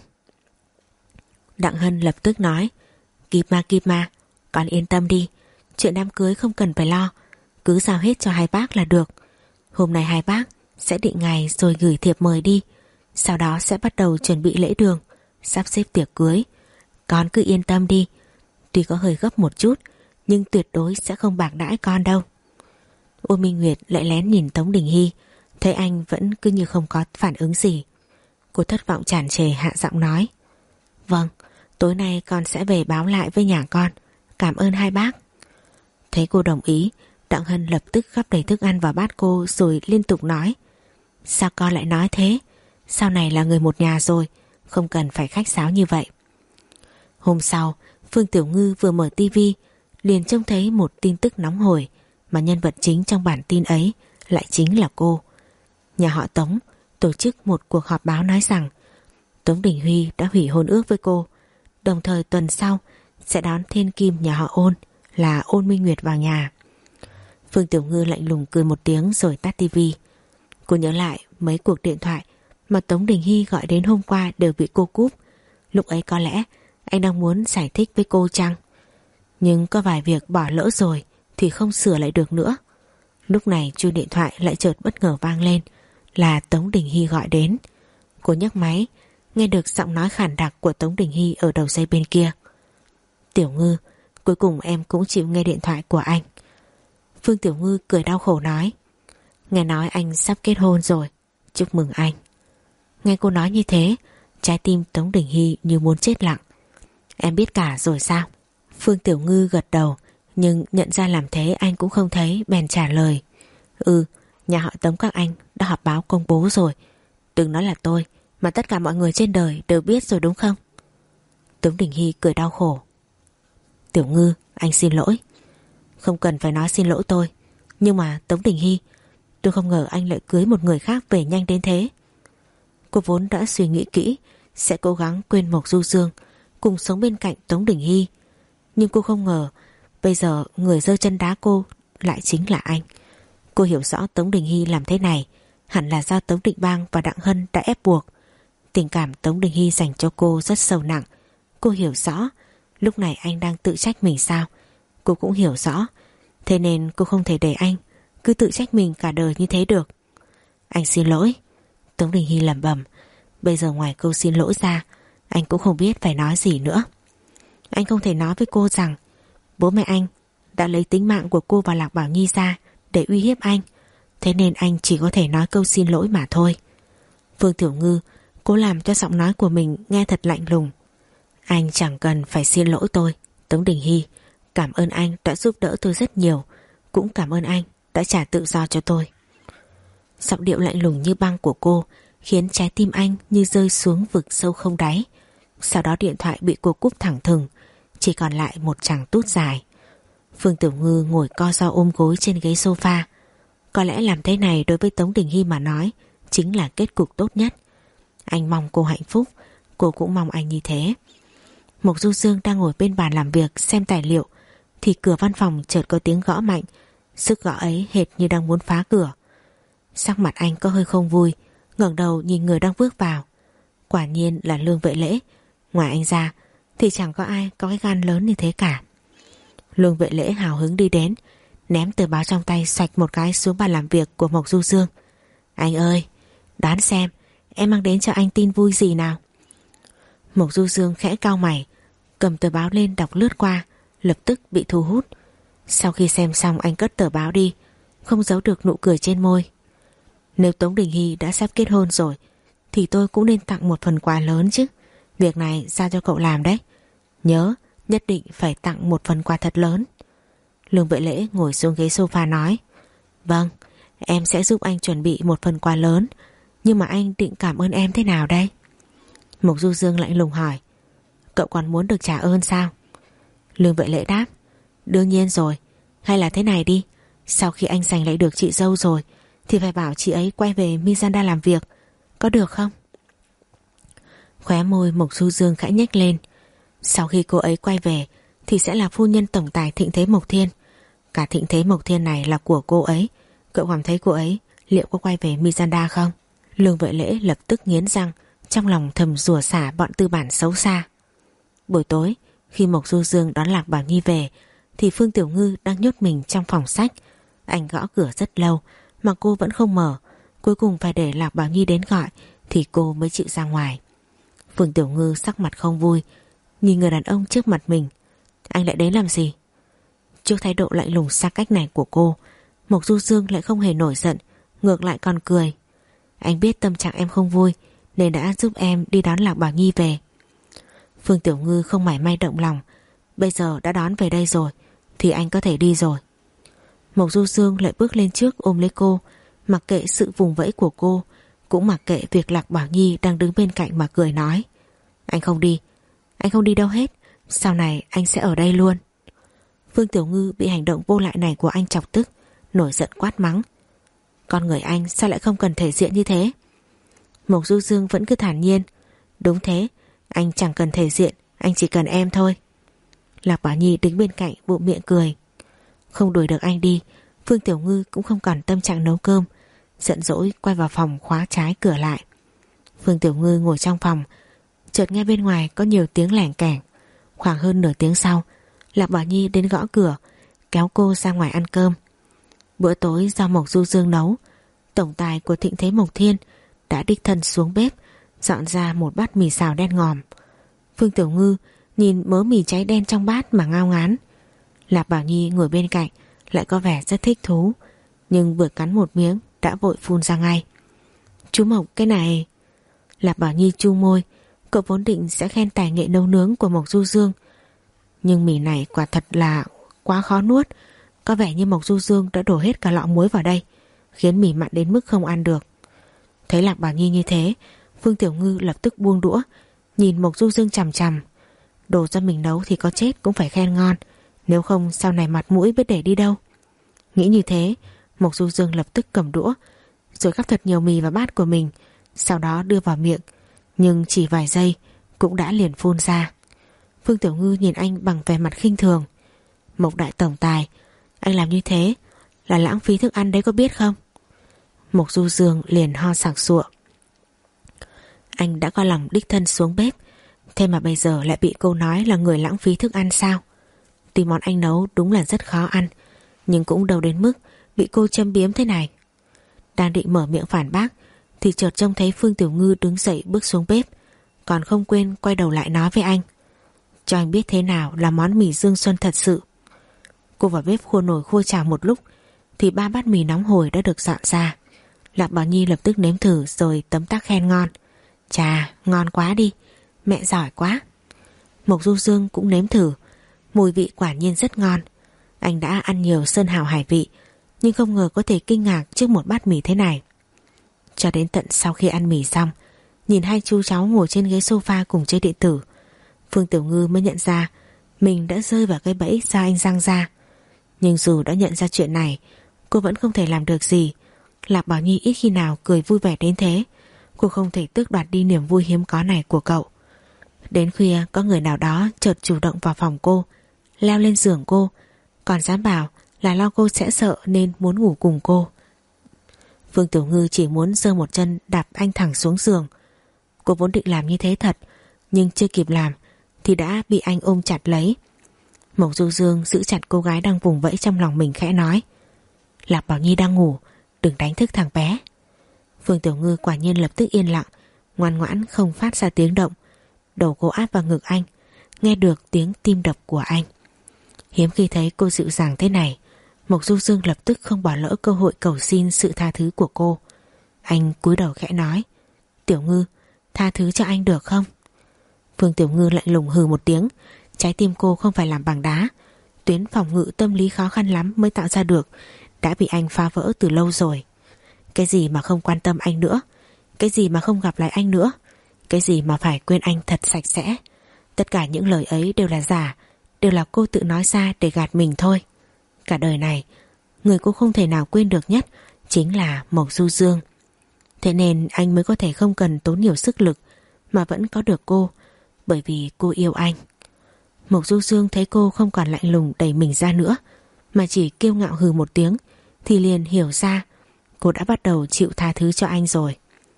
Đặng Hân lập tức nói: Kịp mà kịp mà, con yên tâm đi, chuyện đám cưới không cần phải lo, cứ giao hết cho hai bác là được. Hôm nay hai bác sẽ định ngày rồi gửi thiệp mời đi, sau đó sẽ bắt đầu chuẩn bị lễ đường, sắp xếp tiệc cưới. Con cứ yên tâm đi, tuy có hơi gấp một chút, nhưng tuyệt đối sẽ không bạc đãi con đâu. Ôn Minh Nguyệt lại lén nhìn Tống Đình Hy, thấy anh vẫn cứ như không có phản ứng gì. Cô thất vọng tràn trề hạ giọng nói: Vâng, tối nay con sẽ về báo lại với nhà con, cảm ơn hai bác. Thấy cô đồng ý, Đặng Hân lập tức gắp đầy thức ăn vào bát cô rồi liên tục nói: Sao con lại nói thế? Sau này là người một nhà rồi, không cần phải khách sáo như vậy. Hôm sau, Phương Tiểu Ngư vừa mở tivi liền trông thấy một tin tức nóng hổi, mà nhân vật chính trong bản tin ấy lại chính là cô. Nhà họ Tống tổ chức một cuộc họp báo nói rằng Tống Đình Huy đã hủy hôn ước với cô, đồng thời tuần sau sẽ đón thiên kim nhà họ Ôn là Ôn Minh Nguyệt vào nhà. Phương Tiểu Ngư lạnh lùng cười một tiếng rồi tắt tivi. Cô nhớ lại mấy cuộc điện thoại mà Tống Đình Hy gọi đến hôm qua đều bị cô cúp. Lúc ấy có lẽ anh đang muốn giải thích với cô chăng? Nhưng có vài việc bỏ lỡ rồi thì không sửa lại được nữa. Lúc này chuông điện thoại lại chợt bất ngờ vang lên, là Tống Đình Hy gọi đến. Cô nhấc máy, nghe được giọng nói khản đặc của Tống Đình Hy ở đầu dây bên kia. Tiểu Ngư, cuối cùng em cũng chịu nghe điện thoại của anh. Phương Tiểu Ngư cười đau khổ nói: Nghe nói anh sắp kết hôn rồi, chúc mừng anh. Nghe cô nói như thế, trái tim Tống Đình Hy như muốn chết lặng. Em biết cả rồi sao? Phương Tiểu Ngư gật đầu, nhưng nhận ra làm thế anh cũng không thấy, bèn trả lời: Ừ, nhà họ Tống các anh đã họp báo công bố rồi. Đừng nói là tôi, mà tất cả mọi người trên đời đều biết rồi đúng không? Tống Đình Hy cười đau khổ: Tiểu Ngư, anh xin lỗi. Không cần phải nói xin lỗi tôi, nhưng mà Tống Đình Hy, tôi không ngờ anh lại cưới một người khác về nhanh đến thế. Cô vốn đã suy nghĩ kỹ sẽ cố gắng quên Mộc Du Dương, cùng sống bên cạnh Tống Đình Hy, nhưng cô không ngờ bây giờ người giơ chân đá cô lại chính là anh. Cô hiểu rõ Tống Đình Hy làm thế này hẳn là do Tống Định Bang và Đặng Hân đã ép buộc. Tình cảm Tống Đình Hy dành cho cô rất sâu nặng. Cô hiểu rõ lúc này anh đang tự trách mình sao. Cô cũng hiểu rõ, thế nên cô không thể để anh cứ tự trách mình cả đời như thế được. Anh xin lỗi. Tống Đình Hy lẩm bẩm. Bây giờ ngoài câu xin lỗi ra, anh cũng không biết phải nói gì nữa. Anh không thể nói với cô rằng bố mẹ anh đã lấy tính mạng của cô và Lạc Bảo Nhi ra để uy hiếp anh. Thế nên anh chỉ có thể nói câu xin lỗi mà thôi. Phương Tiểu Ngư cố làm cho giọng nói của mình nghe thật lạnh lùng. Anh chẳng cần phải xin lỗi tôi, Tống Đình Hy. Cảm ơn anh đã giúp đỡ tôi rất nhiều. Cũng cảm ơn anh đã trả tự do cho tôi. Giọng điệu lạnh lùng như băng của cô khiến trái tim anh như rơi xuống vực sâu không đáy. Sau đó điện thoại bị cô cúp thẳng thừng, chỉ còn lại một tràng tút dài. Phương Tiểu Ngư ngồi co ro ôm gối trên ghế sofa. Có lẽ làm thế này đối với Tống Đình Hy mà nói chính là kết cục tốt nhất. Anh mong cô hạnh phúc, cô cũng mong anh như thế. Mộc Du Dương đang ngồi bên bàn làm việc xem tài liệu thì cửa văn phòng chợt có tiếng gõ mạnh. Sức gõ ấy hệt như đang muốn phá cửa. Sắc mặt anh có hơi không vui, ngẩng đầu nhìn người đang bước vào. Quả nhiên là Lương Vệ Lễ. Ngoài anh ra thì chẳng có ai có cái gan lớn như thế cả. Lương Vệ Lễ hào hứng đi đến, ném tờ báo trong tay xoạch một cái xuống bàn làm việc của Mộc Du Dương. Anh ơi, đoán xem em mang đến cho anh tin vui gì nào? Mộc Du Dương khẽ cau mày, cầm tờ báo lên đọc lướt qua, lập tức bị thu hút. Sau khi xem xong anh cất tờ báo đi, không giấu được nụ cười trên môi. Nếu Tống Đình Hy đã sắp kết hôn rồi thì tôi cũng nên tặng một phần quà lớn chứ. Việc này giao cho cậu làm đấy. Nhớ nhất định phải tặng một phần quà thật lớn. Lương Vệ Lễ ngồi xuống ghế sofa nói. Vâng, em sẽ giúp anh chuẩn bị một phần quà lớn. Nhưng mà anh định cảm ơn em thế nào đây? Mộc Du Dương lạnh lùng hỏi. Cậu còn muốn được trả ơn sao? Lương Vệ Lễ đáp. Đương nhiên rồi. Hay là thế này đi, sau khi anh giành lại được chị dâu rồi thì phải bảo chị ấy quay về Mizanda làm việc, có được không? Khóe môi Mộc Du Dương khẽ nhếch lên. Sau khi cô ấy quay về thì sẽ là phu nhân tổng tài Thịnh Thế Mộc Thiên. Cả Thịnh Thế Mộc Thiên này là của cô ấy. Cậu cảm thấy cô ấy liệu có quay về Mizanda không? Lương Vệ Lễ lập tức nghiến răng, trong lòng thầm rủa xả bọn tư bản xấu xa. Buổi tối khi Mộc Du Dương đón Lạc Bảo Nhi về thì Phương Tiểu Ngư đang nhốt mình trong phòng sách. Anh gõ cửa rất lâu mà cô vẫn không mở. Cuối cùng phải để Lạc Bảo Nhi đến gọi thì cô mới chịu ra ngoài. Phương Tiểu Ngư sắc mặt không vui, nhìn người đàn ông trước mặt mình. Anh lại đến làm gì? Trước thái độ lạnh lùng xa cách này của cô, Mộc Du Dương lại không hề nổi giận, ngược lại còn cười. Anh biết tâm trạng em không vui nên đã giúp em đi đón Lạc Bảo Nhi về. Phương Tiểu Ngư không mảy may động lòng. Bây giờ đã đón về đây rồi thì anh có thể đi rồi. Mộc Du Dương lại bước lên trước ôm lấy cô, mặc kệ sự vùng vẫy của cô, cũng mặc kệ việc Lạc Bảo Nhi đang đứng bên cạnh mà cười nói. Anh không đi, anh không đi đâu hết, sau này anh sẽ ở đây luôn. Phương Tiểu Ngư bị hành động vô lại này của anh chọc tức, nổi giận quát mắng. Con người anh sao lại không cần thể diện như thế? Mộc Du Dương vẫn cứ thản nhiên. Đúng thế, anh chẳng cần thể diện, anh chỉ cần em thôi. Lạc Bảo Nhi đứng bên cạnh bụng miệng cười. Không đuổi được anh đi, Phương Tiểu Ngư cũng không còn tâm trạng nấu cơm, giận dỗi quay vào phòng khóa trái cửa lại. Phương Tiểu Ngư ngồi trong phòng, chợt nghe bên ngoài có nhiều tiếng lẻng kẻng. Khoảng hơn nửa tiếng sau, Lạc Bảo Nhi đến gõ cửa, kéo cô ra ngoài ăn cơm. Bữa tối do Mộc Du Dương nấu, tổng tài của Thịnh Thế Mộc Thiên đã đích thân xuống bếp dọn ra một bát mì xào đen ngòm. Phương Tiểu Ngư nhìn mớ mì cháy đen trong bát mà ngao ngán. Lạc Bảo Nhi ngồi bên cạnh lại có vẻ rất thích thú, nhưng vừa cắn một miếng đã vội phun ra ngay. Chú Mộc, cái này... Lạc Bảo Nhi chu môi. Cậu vốn định sẽ khen tài nghệ nấu nướng của Mộc Du Dương, nhưng mì này quả thật là quá khó nuốt. Có vẻ như Mộc Du Dương đã đổ hết cả lọ muối vào đây, khiến mì mặn đến mức không ăn được. Thấy Lạc Bảo Nhi như thế, Phương Tiểu Ngư lập tức buông đũa, nhìn Mộc Du Dương chằm chằm. Đồ do mình nấu thì có chết cũng phải khen ngon, nếu không sau này mặt mũi biết để đi đâu. Nghĩ như thế, Mộc Du Dương lập tức cầm đũa rồi gắp thật nhiều mì vào bát của mình, sau đó đưa vào miệng, nhưng chỉ vài giây cũng đã liền phun ra. Phương Tiểu Ngư nhìn anh bằng vẻ mặt khinh thường. Mộc đại tổng tài, anh làm như thế là lãng phí thức ăn đấy, có biết không? Mộc Du Dương liền ho sặc sụa. Anh đã có lòng đích thân xuống bếp, thế mà bây giờ lại bị cô nói là người lãng phí thức ăn sao? Tuy món anh nấu đúng là rất khó ăn, nhưng cũng đâu đến mức bị cô châm biếm thế này. Đang định mở miệng phản bác thì chợt trông thấy Phương Tiểu Ngư đứng dậy bước xuống bếp, còn không quên quay đầu lại nói với anh: cho anh biết thế nào là món mì Dương Xuân thật sự. Cô vào bếp khua nồi khua chảo một lúc thì ba bát mì nóng hổi đã được dọn ra. Lạc Bảo Nhi lập tức nếm thử rồi tấm tắc khen ngon: chà, ngon quá đi, mẹ giỏi quá. Mộc Du Dương cũng nếm thử, mùi vị quả nhiên rất ngon. Anh đã ăn nhiều sơn hào hải vị, nhưng không ngờ có thể kinh ngạc trước một bát mì thế này. Cho đến tận sau khi ăn mì xong, nhìn hai chú cháu ngồi trên ghế sofa cùng chơi điện tử, Phương Tiểu Ngư mới nhận ra mình đã rơi vào cái bẫy do anh giăng ra. Nhưng dù đã nhận ra chuyện này, cô vẫn không thể làm được gì. Lạc Bảo Nhi ít khi nào cười vui vẻ đến thế. Cô không thể tước đoạt đi niềm vui hiếm có này của cậu. Đến khuya có người nào đó chợt chủ động vào phòng cô, leo lên giường cô, còn dám bảo là lo cô sẽ sợ nên muốn ngủ cùng cô. Phương Tiểu Ngư chỉ muốn giơ một chân đạp anh thẳng xuống giường. Cô vốn định làm như thế thật, nhưng chưa kịp làm thì đã bị anh ôm chặt lấy. Mộc Du Dương giữ chặt cô gái đang vùng vẫy trong lòng mình, khẽ nói: Lạc Bảo Nhi đang ngủ, đừng đánh thức thằng bé. Phương Tiểu Ngư quả nhiên lập tức yên lặng, ngoan ngoãn không phát ra tiếng động. Đầu cô áp vào ngực anh, nghe được tiếng tim đập của anh. Hiếm khi thấy cô dịu dàng thế này, Mộc Du Dương lập tức không bỏ lỡ cơ hội cầu xin sự tha thứ của cô. Anh cúi đầu khẽ nói: Tiểu Ngư, tha thứ cho anh được không? Phương Tiểu Ngư lạnh lùng hừ một tiếng. Trái tim cô không phải làm bằng đá, tuyến phòng ngự tâm lý khó khăn lắm mới tạo ra được, đã bị anh phá vỡ từ lâu rồi. Cái gì mà không quan tâm anh nữa, cái gì mà không gặp lại anh nữa, cái gì mà phải quên anh thật sạch sẽ. Tất cả những lời ấy đều là giả, đều là cô tự nói ra để gạt mình thôi. Cả đời này, người cô không thể nào quên được nhất chính là Mộc Du Dương. Thế nên anh mới có thể không cần tốn nhiều sức lực mà vẫn có được cô, bởi vì cô yêu anh. Mộc Du Dương thấy cô không còn lạnh lùng đẩy mình ra nữa, mà chỉ kiêu ngạo hừ một tiếng, thì liền hiểu ra cô đã bắt đầu chịu tha thứ cho anh rồi.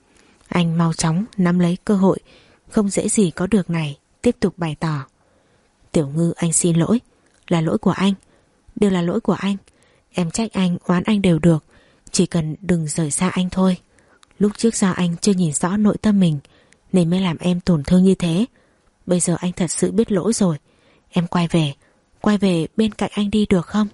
Anh mau chóng nắm lấy cơ hội không dễ gì có được này, tiếp tục bày tỏ: Tiểu Ngư, anh xin lỗi, là lỗi của anh, đều là lỗi của anh. Em trách anh, oán anh đều được, chỉ cần đừng rời xa anh thôi. Lúc trước do anh chưa nhìn rõ nội tâm mình nên mới làm em tổn thương như thế. Bây giờ anh thật sự biết lỗi rồi, em quay về, quay về bên cạnh anh đi được không?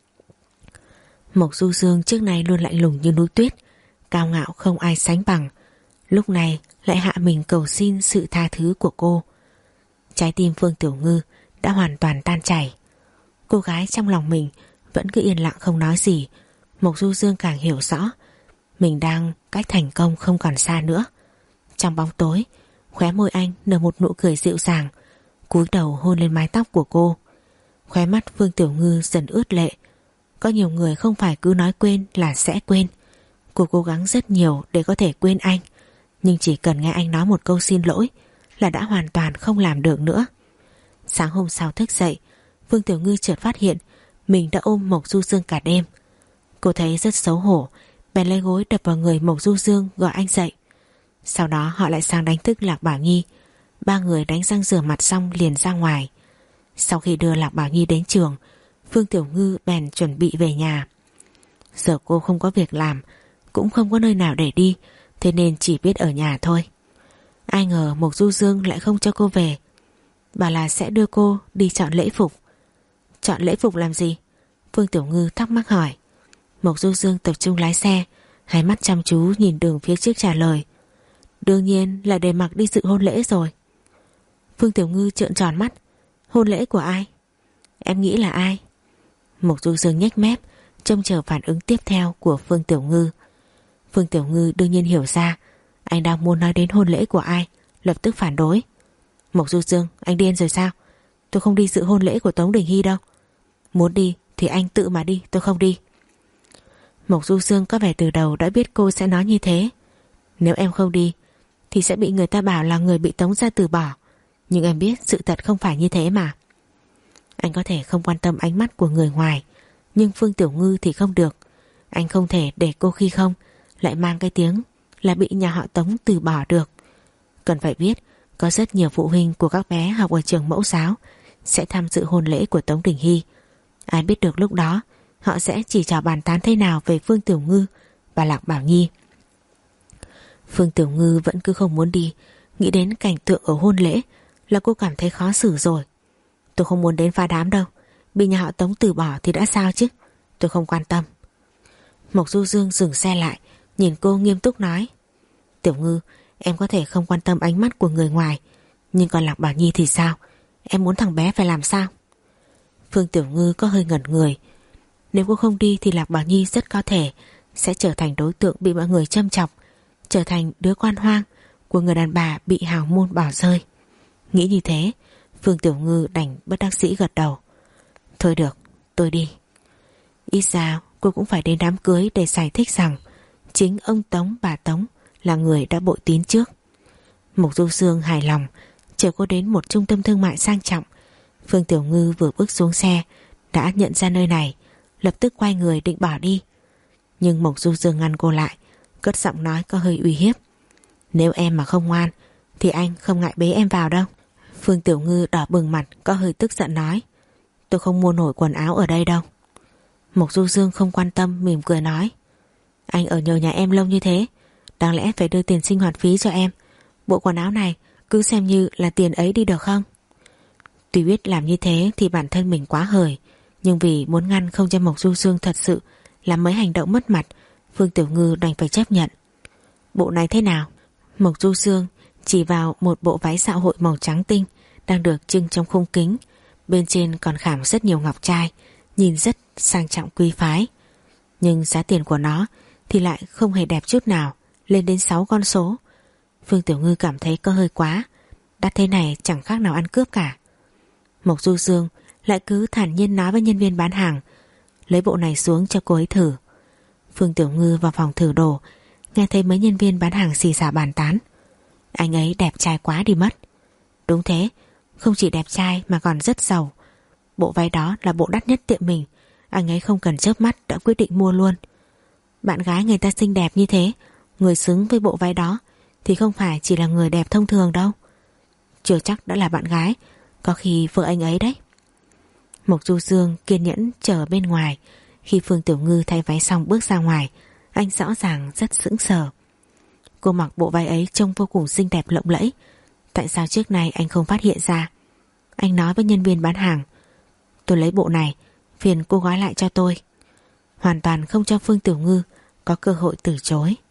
Mộc Du Dương trước nay luôn lạnh lùng như núi tuyết, cao ngạo không ai sánh bằng, lúc này lại hạ mình cầu xin sự tha thứ của cô. Trái tim Phương Tiểu Ngư đã hoàn toàn tan chảy. Cô gái trong lòng mình vẫn cứ yên lặng không nói gì. Mộc Du Dương càng hiểu rõ mình đang cách thành công không còn xa nữa. Trong bóng tối, khóe môi anh nở một nụ cười dịu dàng, cúi đầu hôn lên mái tóc của cô. Khóe mắt Phương Tiểu Ngư dần ướt lệ. Có nhiều người không phải cứ nói quên là sẽ quên. Cô cố gắng rất nhiều để có thể quên anh, nhưng chỉ cần nghe anh nói một câu xin lỗi là đã hoàn toàn không làm được nữa. Sáng hôm sau thức dậy, Phương Tiểu Ngư chợt phát hiện mình đã ôm Mộc Du Dương cả đêm. Cô thấy rất xấu hổ, bèn lấy gối đập vào người Mộc Du Dương gọi anh dậy. Sau đó họ lại sang đánh thức Lạc Bảo Nhi. Ba người đánh răng rửa mặt xong liền ra ngoài. Sau khi đưa Lạc Bảo Nhi đến trường, Phương Tiểu Ngư bèn chuẩn bị về nhà. Giờ cô không có việc làm, cũng không có nơi nào để đi, thế nên chỉ biết ở nhà thôi. Ai ngờ Mộc Du Dương lại không cho cô về, bảo là sẽ đưa cô đi chọn lễ phục. Chọn lễ phục làm gì? Phương Tiểu Ngư thắc mắc hỏi. Mộc Du Dương tập trung lái xe, hai mắt chăm chú nhìn đường phía trước trả lời: Đương nhiên là để mặc đi dự hôn lễ rồi. Phương Tiểu Ngư trợn tròn mắt. Hôn lễ của ai? Em nghĩ là ai? Mộc Du Dương nhếch mép, trông chờ phản ứng tiếp theo của Phương Tiểu Ngư. Phương Tiểu Ngư đương nhiên hiểu ra anh đang muốn nói đến hôn lễ của ai, lập tức phản đối. Mộc Du Dương, anh điên rồi sao? Tôi không đi dự hôn lễ của Tống Đình Hy đâu. Muốn đi thì anh tự mà đi, tôi không đi. Mộc Du Dương có vẻ từ đầu đã biết cô sẽ nói như thế. Nếu em không đi thì sẽ bị người ta bảo là người bị Tống gia từ bỏ. Nhưng em biết sự thật không phải như thế mà. Anh có thể không quan tâm ánh mắt của người ngoài, nhưng Phương Tiểu Ngư thì không được. Anh không thể để cô khi không lại mang cái tiếng là bị nhà họ Tống từ bỏ được. Cần phải biết có rất nhiều phụ huynh của các bé học ở trường mẫu giáo sẽ tham dự hôn lễ của Tống Đình Hy. Ai biết được lúc đó họ sẽ chỉ trò bàn tán thế nào về Phương Tiểu Ngư và Lạc Bảo Nhi. Phương Tiểu Ngư vẫn cứ không muốn đi. Nghĩ đến cảnh tượng ở hôn lễ là cô cảm thấy khó xử rồi. Tôi không muốn đến phá đám đâu. Bị nhà họ Tống từ bỏ thì đã sao chứ. Tôi không quan tâm. Mộc Du Dương dừng xe lại, nhìn cô nghiêm túc nói: Tiểu Ngư, em có thể không quan tâm ánh mắt của người ngoài, nhưng còn Lạc Bảo Nhi thì sao? Em muốn thằng bé phải làm sao? Phương Tiểu Ngư có hơi ngẩn người. Nếu cô không đi thì Lạc Bảo Nhi rất có thể sẽ trở thành đối tượng bị mọi người châm chọc, trở thành đứa con hoang của người đàn bà bị hào môn bỏ rơi. Nghĩ như thế, Phương Tiểu Ngư đành bất đắc dĩ gật đầu. Thôi được, tôi đi. Ít ra cô cũng phải đến đám cưới để giải thích rằng chính ông Tống bà Tống là người đã bội tín trước. Mộc Du Dương hài lòng chở cô đến một trung tâm thương mại sang trọng. Phương Tiểu Ngư vừa bước xuống xe đã nhận ra nơi này, lập tức quay người định bỏ đi. Nhưng Mộc Du Dương ngăn cô lại, cất giọng nói có hơi uy hiếp: Nếu em mà không ngoan thì anh không ngại bế em vào đâu. Phương Tiểu Ngư đỏ bừng mặt, có hơi tức giận nói: Tôi không mua nổi quần áo ở đây đâu. Mộc Du Dương không quan tâm, mỉm cười nói: Anh ở nhờ nhà em lâu như thế, đáng lẽ phải đưa tiền sinh hoạt phí cho em. Bộ quần áo này cứ xem như là tiền ấy đi được không? Tuy biết làm như thế thì bản thân mình quá hời, nhưng vì muốn ngăn không cho Mộc Du Dương thật sự làm mấy hành động mất mặt, Phương Tiểu Ngư đành phải chấp nhận. Bộ này thế nào? Mộc Du Dương chỉ vào một bộ váy xã hội màu trắng tinh đang được trưng trong khung kính, bên trên còn khảm rất nhiều ngọc trai, nhìn rất sang trọng quý phái. Nhưng giá tiền của nó thì lại không hề đẹp chút nào, lên đến sáu con số. Phương Tiểu Ngư cảm thấy có hơi quá, đắt thế này chẳng khác nào ăn cướp cả. Mộc Du Dương lại cứ thản nhiên nói với nhân viên bán hàng: Lấy bộ này xuống cho cô ấy thử. Phương Tiểu Ngư vào phòng thử đồ, nghe thấy mấy nhân viên bán hàng xì xả bàn tán: Anh ấy đẹp trai quá đi mất. Đúng thế, không chỉ đẹp trai mà còn rất giàu. Bộ váy đó là bộ đắt nhất tiệm mình, anh ấy không cần chớp mắt đã quyết định mua luôn. Bạn gái người ta xinh đẹp như thế, người xứng với bộ váy đó thì không phải chỉ là người đẹp thông thường đâu. Chưa chắc đã là bạn gái, có khi vợ anh ấy đấy. Mộc Du Dương kiên nhẫn chờ bên ngoài. Khi Phương Tiểu Ngư thay váy xong bước ra ngoài, anh rõ ràng rất sững sờ. Cô mặc bộ váy ấy trông vô cùng xinh đẹp lộng lẫy. Tại sao trước nay anh không phát hiện ra? Anh nói với nhân viên bán hàng: Tôi lấy bộ này, phiền cô gói lại cho tôi. Hoàn toàn không cho Phương Tiểu Ngư có cơ hội từ chối.